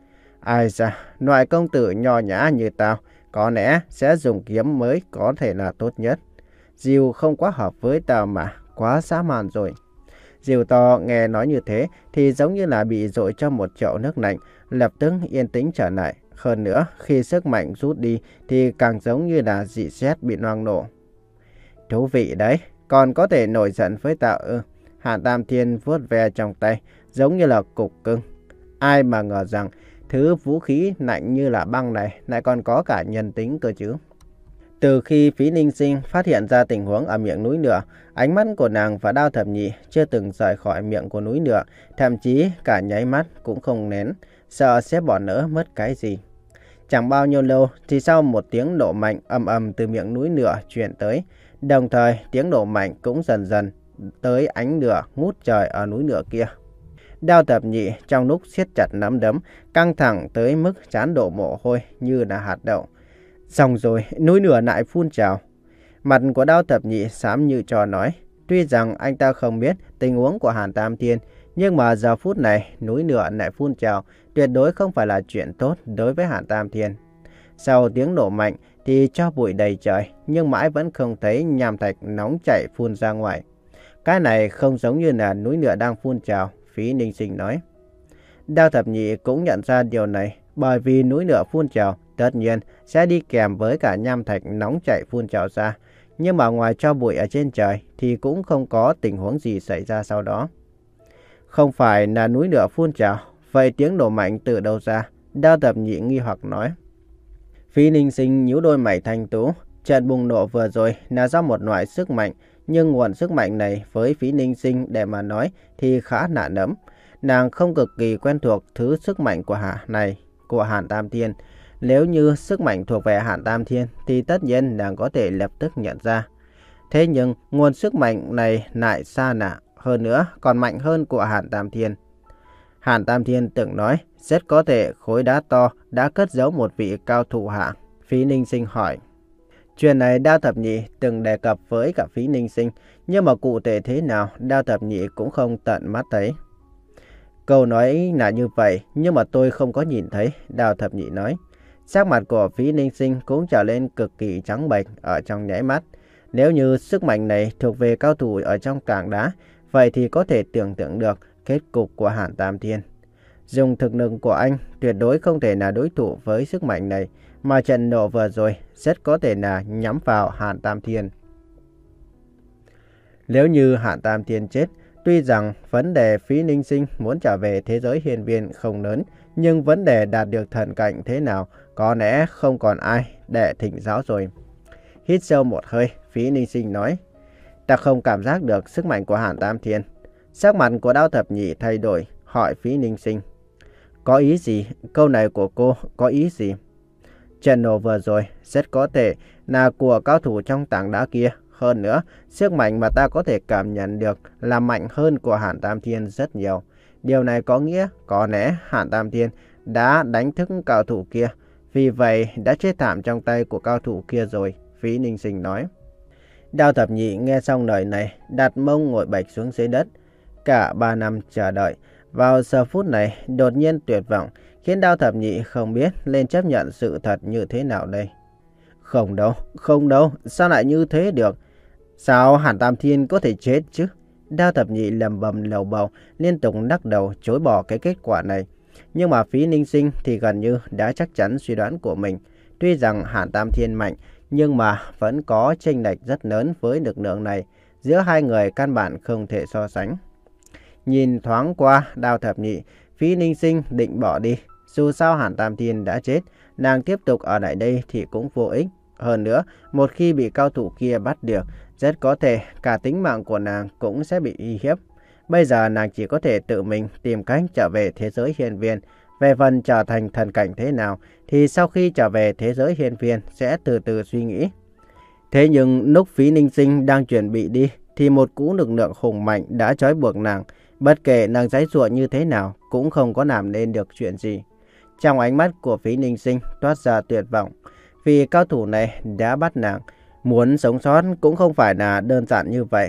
[SPEAKER 1] Ai da, loại công tử nho nhã như tao, có lẽ sẽ dùng kiếm mới có thể là tốt nhất. Diều không quá hợp với tao mà, quá dã man rồi. Diều to nghe nói như thế thì giống như là bị dội trong một chậu nước lạnh, lập tức yên tĩnh trở lại. Hơn nữa, khi sức mạnh rút đi thì càng giống như là dị sét bị loang nổ. Thú vị đấy, còn có thể nổi giận với tao ư? Hàn Tam Thiên vuốt ve trong tay, giống như là cục cưng. Ai mà ngờ rằng thứ vũ khí lạnh như là băng này lại còn có cả nhân tính cơ chứ. Từ khi Phí Ninh Sinh phát hiện ra tình huống ở miệng núi lửa, ánh mắt của nàng và Đao Thập Nhị chưa từng rời khỏi miệng của núi lửa, thậm chí cả nháy mắt cũng không nén, sợ sẽ bỏ lỡ mất cái gì. Chẳng bao nhiêu lâu thì sau một tiếng nổ mạnh ầm ầm từ miệng núi lửa truyền tới, đồng thời tiếng nổ mạnh cũng dần dần tới ánh lửa ngút trời ở núi lửa kia. Đao Thập Nhị trong lúc siết chặt nắm đấm, căng thẳng tới mức trán đổ mồ hôi như là hạt đậu. Xong rồi, núi lửa lại phun trào. Mặt của Đao Thập Nhị xám như trò nói. Tuy rằng anh ta không biết tình huống của Hàn Tam Thiên, nhưng mà giờ phút này núi lửa lại phun trào, tuyệt đối không phải là chuyện tốt đối với Hàn Tam Thiên. Sau tiếng nổ mạnh thì cho bụi đầy trời, nhưng mãi vẫn không thấy nham thạch nóng chảy phun ra ngoài. Cái này không giống như là núi lửa đang phun trào, Phí Ninh Sinh nói. Đao Thập Nhị cũng nhận ra điều này, bởi vì núi lửa phun trào tất nhiên sẽ đi kèm với cả nham thạch nóng chảy phun trào ra. Nhưng mà ngoài tro bụi ở trên trời thì cũng không có tình huống gì xảy ra sau đó. Không phải là núi lửa phun trào, vậy tiếng nổ mạnh từ đâu ra? Đao Thập Nhị nghi hoặc nói. Phí Ninh Sinh nhíu đôi mày thanh tú. Trận bùng nổ vừa rồi là do một loại sức mạnh, nhưng nguồn sức mạnh này với Phí Ninh Sinh để mà nói thì khá lạ lẫm. nàng không cực kỳ quen thuộc thứ sức mạnh của hạ này của Hàn Tam Thiên. Nếu như sức mạnh thuộc về Hàn Tam Thiên thì tất nhiên nàng có thể lập tức nhận ra. Thế nhưng nguồn sức mạnh này lại xa lạ, hơn nữa còn mạnh hơn của Hàn Tam Thiên. Hàn Tam Thiên từng nói rất có thể khối đá to đã cất giấu một vị cao thủ hạ. Phí Ninh Sinh hỏi. Chuyện này Đao Thập Nhị từng đề cập với cả Phí Ninh Sinh, nhưng mà cụ thể thế nào Đao Thập Nhị cũng không tận mắt thấy. Câu nói là như vậy, nhưng mà tôi không có nhìn thấy, Đao Thập Nhị nói. Sắc mặt của Phí Ninh Sinh cũng trở lên cực kỳ trắng bệch ở trong nháy mắt. Nếu như sức mạnh này thuộc về cao thủ ở trong tảng đá, vậy thì có thể tưởng tượng được kết cục của Hàn Tam Thiên. Dùng thực lực của anh tuyệt đối không thể là đối thủ với sức mạnh này, mà trận nổ vừa rồi rất có thể là nhắm vào Hàn Tam Thiên. Nếu như Hàn Tam Thiên chết, tuy rằng vấn đề Phí Ninh Sinh muốn trở về thế giới hiên viên không lớn, nhưng vấn đề đạt được thần cảnh thế nào có lẽ không còn ai để thỉnh giáo rồi. Hít sâu một hơi, Phí Ninh Sinh nói. Ta không cảm giác được sức mạnh của Hàn Tam Thiên. Sắc mặt của Đao Thập Nhị thay đổi, hỏi Phí Ninh Sinh. Có ý gì? Câu này của cô có ý gì? Trận nổ vừa rồi rất có thể là của cao thủ trong tảng đá kia. Hơn nữa, sức mạnh mà ta có thể cảm nhận được là mạnh hơn của Hàn Tam Thiên rất nhiều. Điều này có nghĩa có lẽ Hàn Tam Thiên đã đánh thức cao thủ kia, vì vậy đã chết thảm trong tay của cao thủ kia rồi, Phí Ninh Sinh nói. Đao Thập Nhị nghe xong lời này, đặt mông ngồi bạch xuống dưới đất. Cả ba năm chờ đợi, vào giờ phút này đột nhiên tuyệt vọng, khiến Đao Thập Nhị không biết nên chấp nhận sự thật như thế nào đây. Không đâu, không đâu, sao lại như thế được? Sao Hàn Tam Thiên có thể chết chứ? Đao Thập Nhị lầm bầm lầu bầu, liên tục lắc đầu chối bỏ cái kết quả này. Nhưng mà Phí Ninh Sinh thì gần như đã chắc chắn suy đoán của mình. Tuy rằng Hàn Tam Thiên mạnh, nhưng mà vẫn có chênh lệch rất lớn với lực lượng này. Giữa hai người căn bản không thể so sánh. Nhìn thoáng qua Đao Thập Nhị, Phí Ninh Sinh định bỏ đi. Dù sao Hàn Tam Thiên đã chết, nàng tiếp tục ở lại đây thì cũng vô ích. Hơn nữa, một khi bị cao thủ kia bắt được, rất có thể cả tính mạng của nàng cũng sẽ bị uy hiếp. Bây giờ nàng chỉ có thể tự mình tìm cách trở về thế giới hiên viên. Về phần trở thành thần cảnh thế nào, thì sau khi trở về thế giới hiên viên sẽ từ từ suy nghĩ. Thế nhưng lúc Phí Ninh Sinh đang chuẩn bị đi, thì một cú lực lượng hùng mạnh đã trói buộc nàng. Bất kể nàng giãy giụa như thế nào, cũng không có làm nên được chuyện gì. Trong ánh mắt của Phí Ninh Sinh toát ra tuyệt vọng, vì cao thủ này đã bắt nàng. Muốn sống sót cũng không phải là đơn giản như vậy.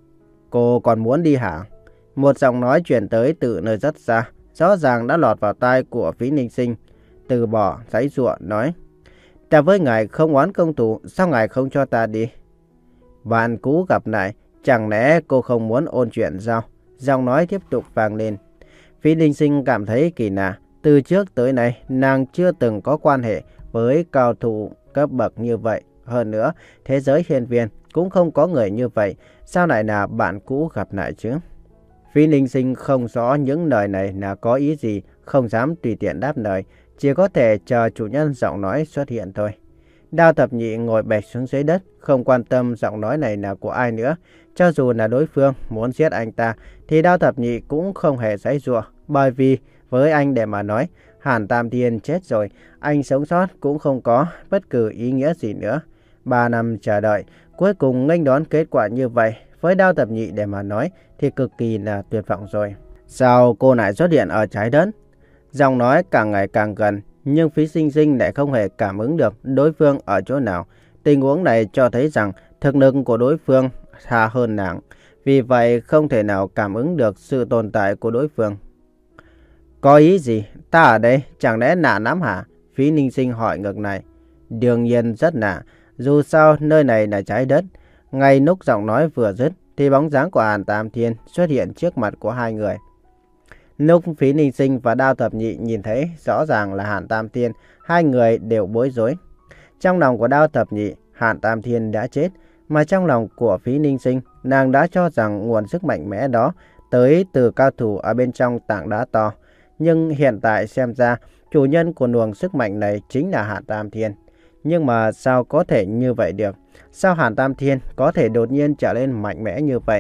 [SPEAKER 1] Cô còn muốn đi hả? Một giọng nói truyền tới từ nơi rất xa, rõ ràng đã lọt vào tai của Phí Ninh Sinh. Từ bỏ, giãy giụa nói. Ta với ngài không oán công thủ, sao ngài không cho ta đi? Bạn cũ gặp lại, chẳng lẽ cô không muốn ôn chuyện sao? Giọng nói tiếp tục vang lên. Phí Ninh Sinh cảm thấy kỳ lạ. Từ trước tới nay, nàng chưa từng có quan hệ với cao thủ cấp bậc như vậy. Hơn nữa, thế giới hiên viên cũng không có người như vậy. Sao lại là bạn cũ gặp lại chứ? Phí Ninh Sinh không rõ những lời này là có ý gì, không dám tùy tiện đáp lời. Chỉ có thể chờ chủ nhân giọng nói xuất hiện thôi. Đao Thập Nhị ngồi bệt xuống dưới đất, không quan tâm giọng nói này là của ai nữa. Cho dù là đối phương muốn giết anh ta, thì Đao Thập Nhị cũng không hề giãy giụa. Bởi vì với anh để mà nói, Hàn Tam Thiên chết rồi, anh sống sót cũng không có bất cứ ý nghĩa gì nữa. Ba năm chờ đợi, cuối cùng nghênh đón kết quả như vậy, với Đao Thập Nhị để mà nói thì cực kỳ là tuyệt vọng rồi. Sao cô lại xuất hiện ở trái đất? Giọng nói càng ngày càng gần, nhưng Phí Sinh Sinh lại không hề cảm ứng được đối phương ở chỗ nào. Tình huống này cho thấy rằng thực lực của đối phương xa hơn nàng, vì vậy không thể nào cảm ứng được sự tồn tại của đối phương. Có ý gì? Ta ở đây chẳng lẽ lạ lắm hả? Phí Ninh Sinh hỏi ngược lại. Đương nhiên rất lạ, dù sao nơi này là trái đất. Ngay lúc giọng nói vừa dứt thì bóng dáng của Hàn Tam Thiên xuất hiện trước mặt của hai người. Lúc Phí Ninh Sinh và Đao Thập Nhị nhìn thấy rõ ràng là Hàn Tam Thiên, hai người đều bối rối. Trong lòng của Đao Thập Nhị, Hàn Tam Thiên đã chết, mà trong lòng của Phí Ninh Sinh, nàng đã cho rằng nguồn sức mạnh mẽ đó tới từ cao thủ ở bên trong tảng đá to. Nhưng hiện tại xem ra, chủ nhân của luồng sức mạnh này chính là Hàn Tam Thiên. Nhưng mà sao có thể như vậy được? Sao Hàn Tam Thiên có thể đột nhiên trở lên mạnh mẽ như vậy?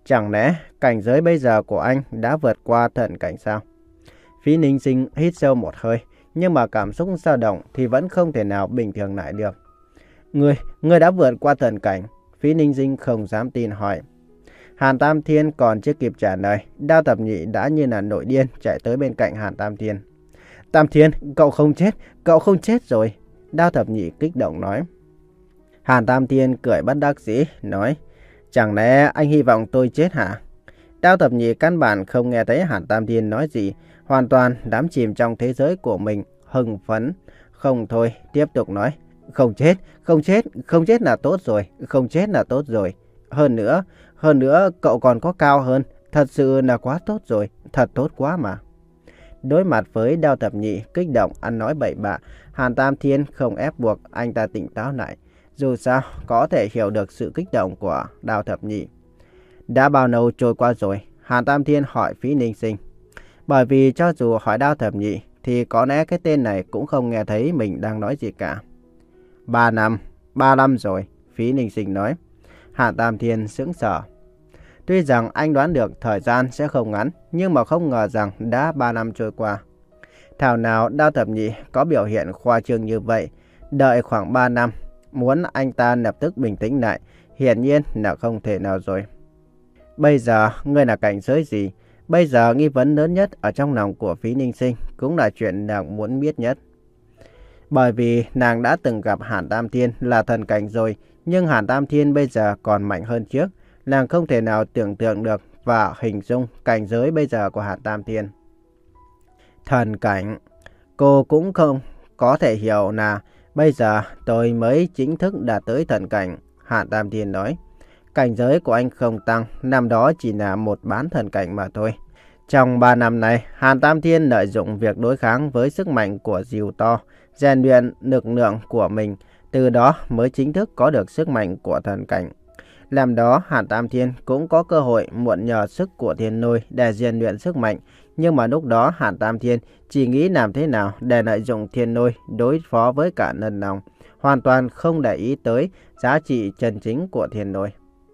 [SPEAKER 1] Chẳng lẽ cảnh giới bây giờ của anh đã vượt qua thần cảnh sao? Phí Ninh Sinh hít sâu một hơi, nhưng mà cảm xúc dao động thì vẫn không thể nào bình thường lại được. Ngươi, ngươi đã vượt qua thần cảnh? Phí Ninh Sinh không dám tin hỏi. Hàn Tam Thiên còn chưa kịp trả lời, Đao Thập Nhị đã như là nổi điên chạy tới bên cạnh Hàn Tam Thiên. Tam Thiên, cậu không chết, cậu không chết rồi. Đao Thập Nhị kích động nói. Hàn Tam Thiên cười bất đắc dĩ, nói. Chẳng lẽ anh hy vọng tôi chết hả? Đao Thập Nhị căn bản không nghe thấy Hàn Tam Thiên nói gì, hoàn toàn đắm chìm trong thế giới của mình, hưng phấn. Không thôi, tiếp tục nói. Không chết, không chết, không chết là tốt rồi, không chết là tốt rồi. Hơn nữa, hơn nữa cậu còn có cao hơn, thật sự là quá tốt rồi, thật tốt quá mà. Đối mặt với Đao Thập Nhị kích động ăn nói bậy bạ, Hàn Tam Thiên không ép buộc anh ta tỉnh táo lại. Dù sao, có thể hiểu được sự kích động của Đao Thập Nhị. Đã bao lâu trôi qua rồi? Hàn Tam Thiên hỏi Phí Ninh Sinh. Bởi vì cho dù hỏi Đao Thập Nhị, thì có lẽ cái tên này cũng không nghe thấy mình đang nói gì cả. Ba năm, ba năm rồi, Phí Ninh Sinh nói. Hàn Tam Thiên sững sờ. Tuy rằng anh đoán được thời gian sẽ không ngắn, nhưng mà không ngờ rằng đã ba năm trôi qua. Thảo nào Đao Thập Nhị có biểu hiện khoa trương như vậy. Đợi khoảng ba năm, muốn anh ta lập tức bình tĩnh lại, hiển nhiên là không thể nào rồi. Bây giờ, ngươi là cảnh giới gì? Bây giờ nghi vấn lớn nhất ở trong lòng của Phí Ninh Sinh cũng là chuyện nàng muốn biết nhất. Bởi vì nàng đã từng gặp Hàn Tam Thiên là thần cảnh rồi, nhưng Hàn Tam Thiên bây giờ còn mạnh hơn trước. Nàng không thể nào tưởng tượng được và hình dung cảnh giới bây giờ của Hàn Tam Thiên. Thần cảnh, cô cũng không có thể hiểu là bây giờ tôi mới chính thức đạt tới thần cảnh, Hàn Tam Thiên nói. Cảnh giới của anh không tăng, năm đó chỉ là một bán thần cảnh mà thôi. Trong ba năm này, Hàn Tam Thiên lợi dụng việc đối kháng với sức mạnh của Diều To, rèn luyện lực lượng của mình, từ đó mới chính thức có được sức mạnh của thần cảnh. Làm đó, Hàn Tam Thiên cũng có cơ hội mượn nhờ sức của thiên lôi để rèn luyện sức mạnh. Nhưng mà lúc đó Hàn Tam Thiên chỉ nghĩ làm thế nào để lợi dụng thiên lôi đối phó với cả Ngân Long, hoàn toàn không để ý tới giá trị chân chính của thiên lôi.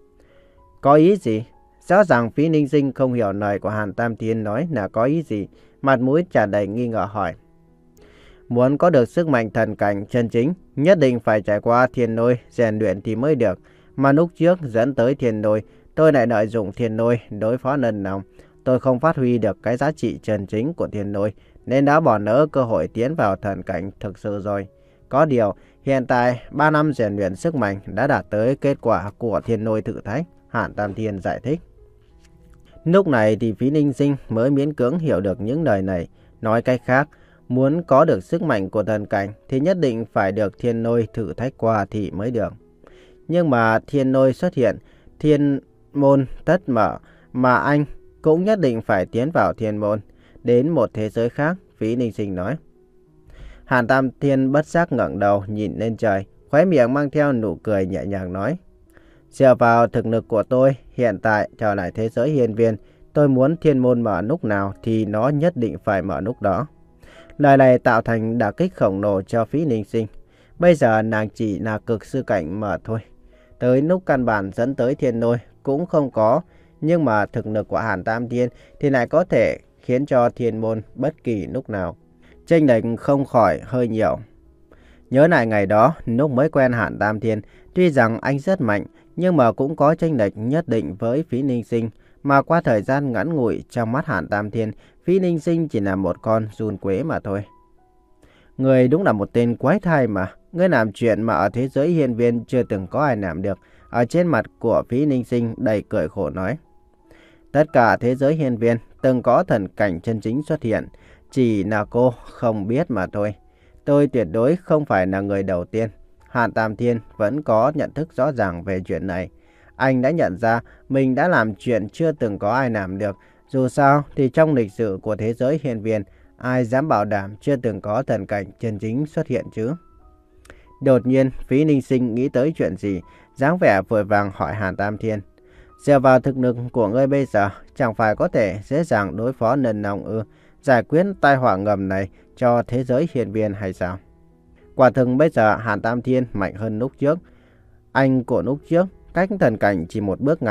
[SPEAKER 1] Có ý gì? Rõ ràng Phí Ninh Sinh không hiểu lời của Hàn Tam Thiên nói là có ý gì, mặt mũi tràn đầy nghi ngờ hỏi. Muốn có được sức mạnh thần cảnh chân chính, nhất định phải trải qua thiên lôi rèn luyện thì mới được. Mà lúc trước dẫn tới thiên lôi, tôi lại lợi dụng thiên lôi đối phó Ngân Long. Tôi không phát huy được cái giá trị chân chính của thiên lôi, nên đã bỏ lỡ cơ hội tiến vào thần cảnh thực sự rồi. Có điều, hiện tại ba năm rèn luyện sức mạnh đã đạt tới kết quả của thiên lôi thử thách, Hàn Tam Thiên giải thích. Lúc này thì Phí Ninh Sinh mới miễn cưỡng hiểu được những lời này. Nói cách khác, muốn có được sức mạnh của thần cảnh thì nhất định phải được thiên lôi thử thách qua thì mới được. Nhưng mà thiên lôi xuất hiện, thiên môn tất mở, mà anh cũng nhất định phải tiến vào thiên môn, đến một thế giới khác, Phí Ninh Sinh nói. Hàn Tam Thiên bất giác ngẩng đầu nhìn lên trời, khóe miệng mang theo nụ cười nhẹ nhàng nói. Dựa vào thực lực của tôi, hiện tại trở lại thế giới hiên viên, tôi muốn thiên môn mở lúc nào thì nó nhất định phải mở lúc đó. Lời này tạo thành đả kích khổng lồ cho Phí Ninh Sinh. Bây giờ nàng chỉ là cực sư cảnh mở thôi. Tới lúc căn bản dẫn tới thiên lôi cũng không có, nhưng mà thực lực của Hàn Tam Thiên thì lại có thể khiến cho thiên môn bất kỳ lúc nào. Chênh lệch không khỏi hơi nhiều. Nhớ lại ngày đó, lúc mới quen Hàn Tam Thiên, tuy rằng anh rất mạnh, nhưng mà cũng có chênh lệch nhất định với Phí Ninh Sinh. Mà qua thời gian ngắn ngủi trong mắt Hàn Tam Thiên, Phí Ninh Sinh chỉ là một con giun quế mà thôi. Người đúng là một tên quái thai mà. Ngươi làm chuyện mà ở thế giới hiên viên chưa từng có ai làm được. Ở trên mặt của Phí Ninh Sinh đầy cười khổ nói. Tất cả thế giới hiên viên từng có thần cảnh chân chính xuất hiện. Chỉ là cô không biết mà thôi. Tôi tuyệt đối không phải là người đầu tiên. Hàn Tam Thiên vẫn có nhận thức rõ ràng về chuyện này. Anh đã nhận ra mình đã làm chuyện chưa từng có ai làm được. Dù sao thì trong lịch sử của thế giới hiên viên, ai dám bảo đảm chưa từng có thần cảnh chân chính xuất hiện chứ? Đột nhiên, Phí Ninh Sinh nghĩ tới chuyện gì, dáng vẻ vội vàng hỏi Hàn Tam Thiên. Dựa vào thực lực của ngươi bây giờ, chẳng phải có thể dễ dàng đối phó Ngân Long ư, giải quyết tai họa ngầm này cho thế giới hiên viên hay sao? Quả thực bây giờ Hàn Tam Thiên mạnh hơn lúc trước. Anh của lúc trước, cách thần cảnh chỉ một bước ngắn,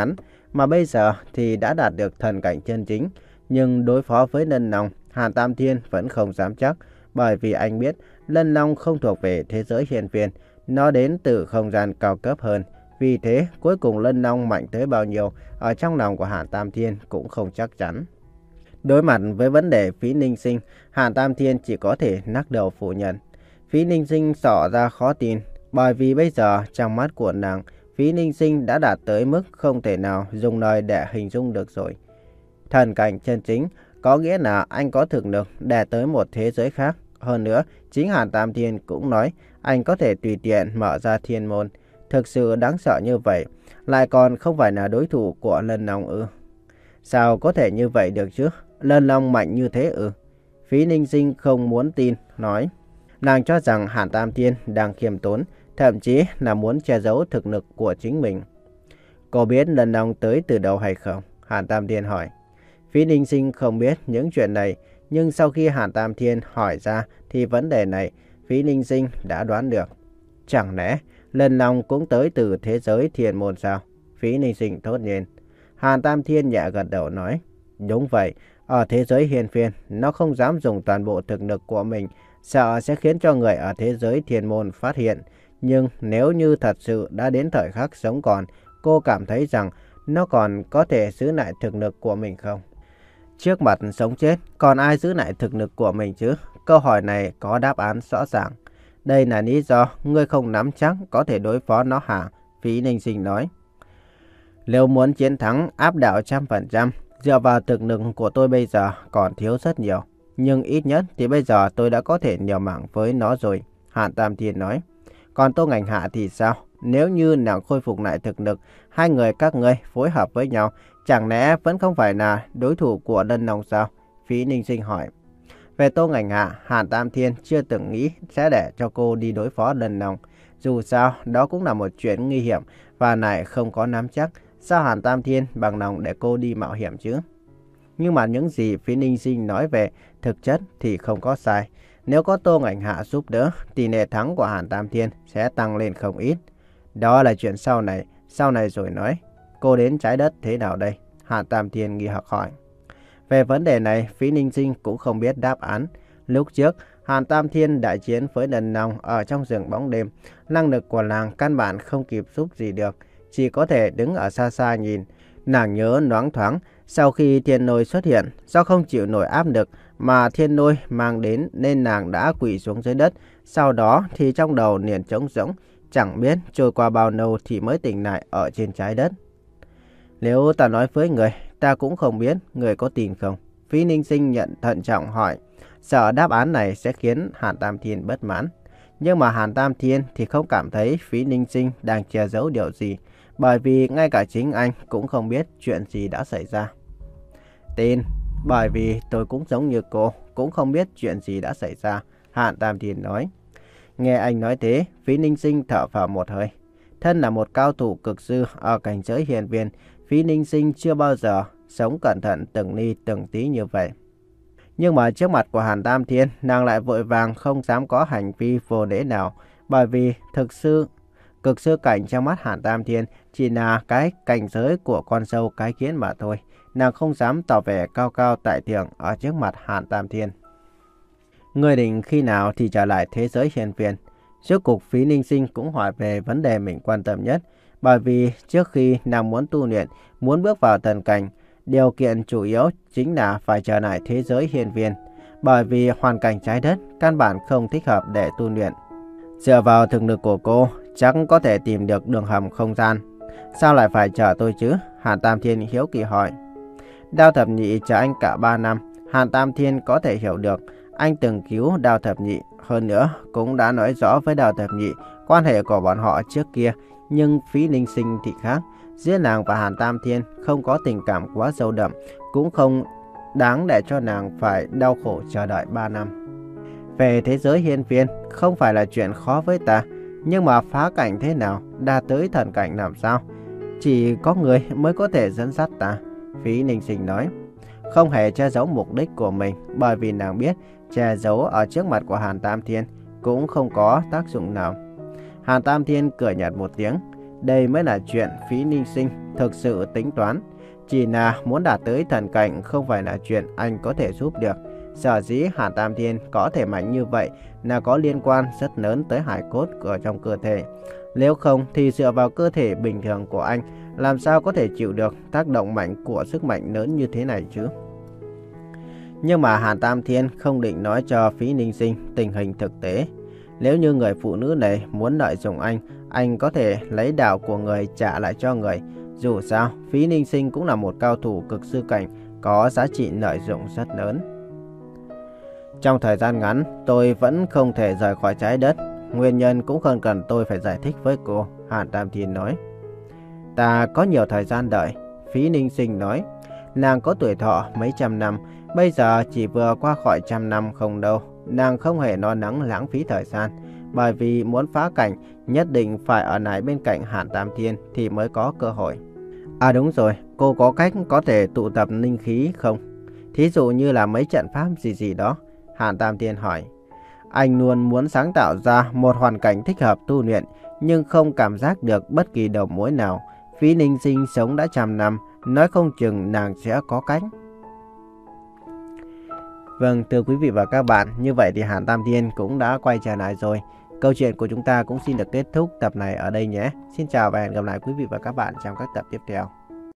[SPEAKER 1] mà bây giờ thì đã đạt được thần cảnh chân chính. Nhưng đối phó với Lân Long, Hàn Tam Thiên vẫn không dám chắc, bởi vì anh biết Lân Long không thuộc về thế giới hiên viên, nó đến từ không gian cao cấp hơn. Vì thế, cuối cùng Lân Long mạnh tới bao nhiêu, ở trong lòng của Hàn Tam Thiên cũng không chắc chắn. Đối mặt với vấn đề Phí Ninh Sinh, Hàn Tam Thiên chỉ có thể lắc đầu phủ nhận. Phí Ninh Sinh tỏ ra khó tin, bởi vì bây giờ trong mắt của nàng, Phí Ninh Sinh đã đạt tới mức không thể nào dùng lời để hình dung được rồi. Thần cảnh chân chính có nghĩa là anh có thực lực để tới một thế giới khác. Hơn nữa, chính Hàn Tam Thiên cũng nói anh có thể tùy tiện mở ra thiên môn. Thực sự đáng sợ như vậy, lại còn không phải là đối thủ của Lân Long ư? Sao có thể như vậy được chứ? Lân Long mạnh như thế ư? Phí Ninh Sinh không muốn tin, nói. Nàng cho rằng Hàn Tam Thiên đang khiêm tốn, thậm chí là muốn che giấu thực lực của chính mình. Cô biết Lân Long tới từ đâu hay không? Hàn Tam Thiên hỏi. Phí Ninh Sinh không biết những chuyện này, nhưng sau khi Hàn Tam Thiên hỏi ra thì vấn đề này Phí Ninh Sinh đã đoán được. Chẳng lẽ Lân Long cũng tới từ thế giới thiên môn sao? Phí Ninh Sinh thốt nhiên. Hàn Tam Thiên nhẹ gật đầu nói. Đúng vậy, ở thế giới hiên viên, nó không dám dùng toàn bộ thực lực của mình, sợ sẽ khiến cho người ở thế giới thiên môn phát hiện. Nhưng nếu như thật sự đã đến thời khắc sống còn, cô cảm thấy rằng nó còn có thể giữ lại thực lực của mình không? Trước mặt sống chết, còn ai giữ lại thực lực của mình chứ? Câu hỏi này có đáp án rõ ràng. Đây là lý do ngươi không nắm chắc có thể đối phó nó hả? Phí Ninh Sinh nói. Nếu muốn chiến thắng áp đảo trăm phần trăm, dựa vào thực lực của tôi bây giờ còn thiếu rất nhiều. Nhưng ít nhất thì bây giờ tôi đã có thể liều mạng với nó rồi, Hàn Tam Thiên nói. Còn Tô Ngành Hạ thì sao? Nếu như nàng khôi phục lại thực lực, hai người các ngươi phối hợp với nhau, chẳng lẽ vẫn không phải là đối thủ của Lân Long sao? Phí Ninh Sinh hỏi. Về Tô Ngành Hạ, Hàn Tam Thiên chưa từng nghĩ sẽ để cho cô đi đối phó Lân Long. Dù sao, đó cũng là một chuyện nguy hiểm và lại không có nắm chắc. Sao Hàn Tam Thiên bằng lòng để cô đi mạo hiểm chứ? Nhưng mà những gì Phí Ninh Sinh nói về thực chất thì không có sai. Nếu có Tô Ngành Hạ giúp đỡ, tỷ lệ thắng của Hàn Tam Thiên sẽ tăng lên không ít. Đó là chuyện sau này, sau này rồi nói. Cô đến trái đất thế nào đây? Hàn Tam Thiên nghi hoặc hỏi. Về vấn đề này, Phí Ninh Sinh cũng không biết đáp án. Lúc trước, Hàn Tam Thiên đại chiến với Lân Long ở trong rừng bóng đêm. Năng lực của nàng căn bản không kịp giúp gì được, chỉ có thể đứng ở xa xa nhìn. Nàng nhớ loáng thoáng, sau khi thiên lôi xuất hiện, do không chịu nổi áp lực mà thiên lôi mang đến nên nàng đã quỵ xuống dưới đất. Sau đó thì trong đầu liền trống rỗng, chẳng biết trôi qua bao lâu thì mới tỉnh lại ở trên trái đất. Nếu ta nói với người, ta cũng không biết người có tin không? Phí Ninh Sinh nhận thận trọng hỏi, sợ đáp án này sẽ khiến Hàn Tam Thiên bất mãn. Nhưng mà Hàn Tam Thiên thì không cảm thấy Phí Ninh Sinh đang che giấu điều gì, bởi vì ngay cả chính anh cũng không biết chuyện gì đã xảy ra. Tin, bởi vì tôi cũng giống như cô, cũng không biết chuyện gì đã xảy ra, Hàn Tam Thiên nói. Nghe anh nói thế, Phí Ninh Sinh thở phào một hơi. Thân là một cao thủ cực sư ở cảnh giới hiền viên, Phí Ninh Sinh chưa bao giờ sống cẩn thận từng ly từng tí như vậy. Nhưng mà trước mặt của Hàn Tam Thiên, nàng lại vội vàng không dám có hành vi vô lễ nào, bởi vì thực sự cực sư cảnh trong mắt Hàn Tam Thiên chỉ là cái cảnh giới của con sâu cái kiến mà thôi. Nàng không dám tỏ vẻ cao cao tại thượng ở trước mặt Hàn Tam Thiên. Người định khi nào thì trở lại thế giới hiền viên? Trước cục Phí Ninh Sinh cũng hỏi về vấn đề mình quan tâm nhất, bởi vì trước khi nàng muốn tu luyện, muốn bước vào thần cảnh, điều kiện chủ yếu chính là phải trở lại thế giới hiền viên, bởi vì hoàn cảnh trái đất căn bản không thích hợp để tu luyện. Dựa vào thực lực của cô, chắc có thể tìm được đường hầm không gian. Sao lại phải chờ tôi chứ? Hàn Tam Thiên hiếu kỳ hỏi. Đao Thập Nhị chờ anh cả ba năm, Hàn Tam Thiên có thể hiểu được. Anh từng cứu Đao Thập Nhị, hơn nữa cũng đã nói rõ với Đao Thập Nhị quan hệ của bọn họ trước kia. Nhưng Phí Ninh Sinh thì khác, giữa nàng và Hàn Tam Thiên không có tình cảm quá sâu đậm, cũng không đáng để cho nàng phải đau khổ chờ đợi ba năm. Về thế giới hiên viên không phải là chuyện khó với ta, nhưng mà phá cảnh thế nào, đạt tới thần cảnh làm sao? Chỉ có người mới có thể dẫn dắt ta, Phí Ninh Sinh nói. Không hề che giấu mục đích của mình, bởi vì nàng biết che giấu ở trước mặt của Hàn Tam Thiên cũng không có tác dụng nào. Hàn Tam Thiên cười nhạt một tiếng. Đây mới là chuyện Phí Ninh Sinh thực sự tính toán. Chỉ là muốn đạt tới thần cảnh không phải là chuyện anh có thể giúp được. Sở dĩ Hàn Tam Thiên có thể mạnh như vậy là có liên quan rất lớn tới hải cốt ở trong cơ thể. Nếu không thì dựa vào cơ thể bình thường của anh, làm sao có thể chịu được tác động mạnh của sức mạnh lớn như thế này chứ? Nhưng mà Hàn Tam Thiên không định nói cho Phí Ninh Sinh tình hình thực tế. Nếu như người phụ nữ này muốn lợi dụng anh, anh có thể lấy đạo của người trả lại cho người. Dù sao, Phí Ninh Sinh cũng là một cao thủ cực sư cảnh, có giá trị lợi dụng rất lớn. Trong thời gian ngắn, tôi vẫn không thể rời khỏi trái đất. Nguyên nhân cũng không cần tôi phải giải thích với cô, Hàn Tam Thiên nói. Ta có nhiều thời gian đợi, Phí Ninh Sinh nói. Nàng có tuổi thọ mấy trăm năm, bây giờ chỉ vừa qua khỏi trăm năm không đâu. Nàng không hề lo lắng lãng phí thời gian, bởi vì muốn phá cảnh nhất định phải ở lại bên cạnh Hàn Tam Thiên thì mới có cơ hội. À đúng rồi, cô có cách có thể tụ tập linh khí không? Thí dụ như là mấy trận pháp gì gì đó, Hàn Tam Thiên hỏi. Anh luôn muốn sáng tạo ra một hoàn cảnh thích hợp tu luyện, nhưng không cảm giác được bất kỳ đầu mối nào. Phí Ninh Sinh sống đã trăm năm, nói không chừng nàng sẽ có cách. Vâng, thưa quý vị và các bạn, như vậy thì Hàn Tam Thiên cũng đã quay trở lại rồi. Câu chuyện của chúng ta cũng xin được kết thúc tập này ở đây nhé. Xin chào và hẹn gặp lại quý vị và các bạn trong các tập tiếp theo.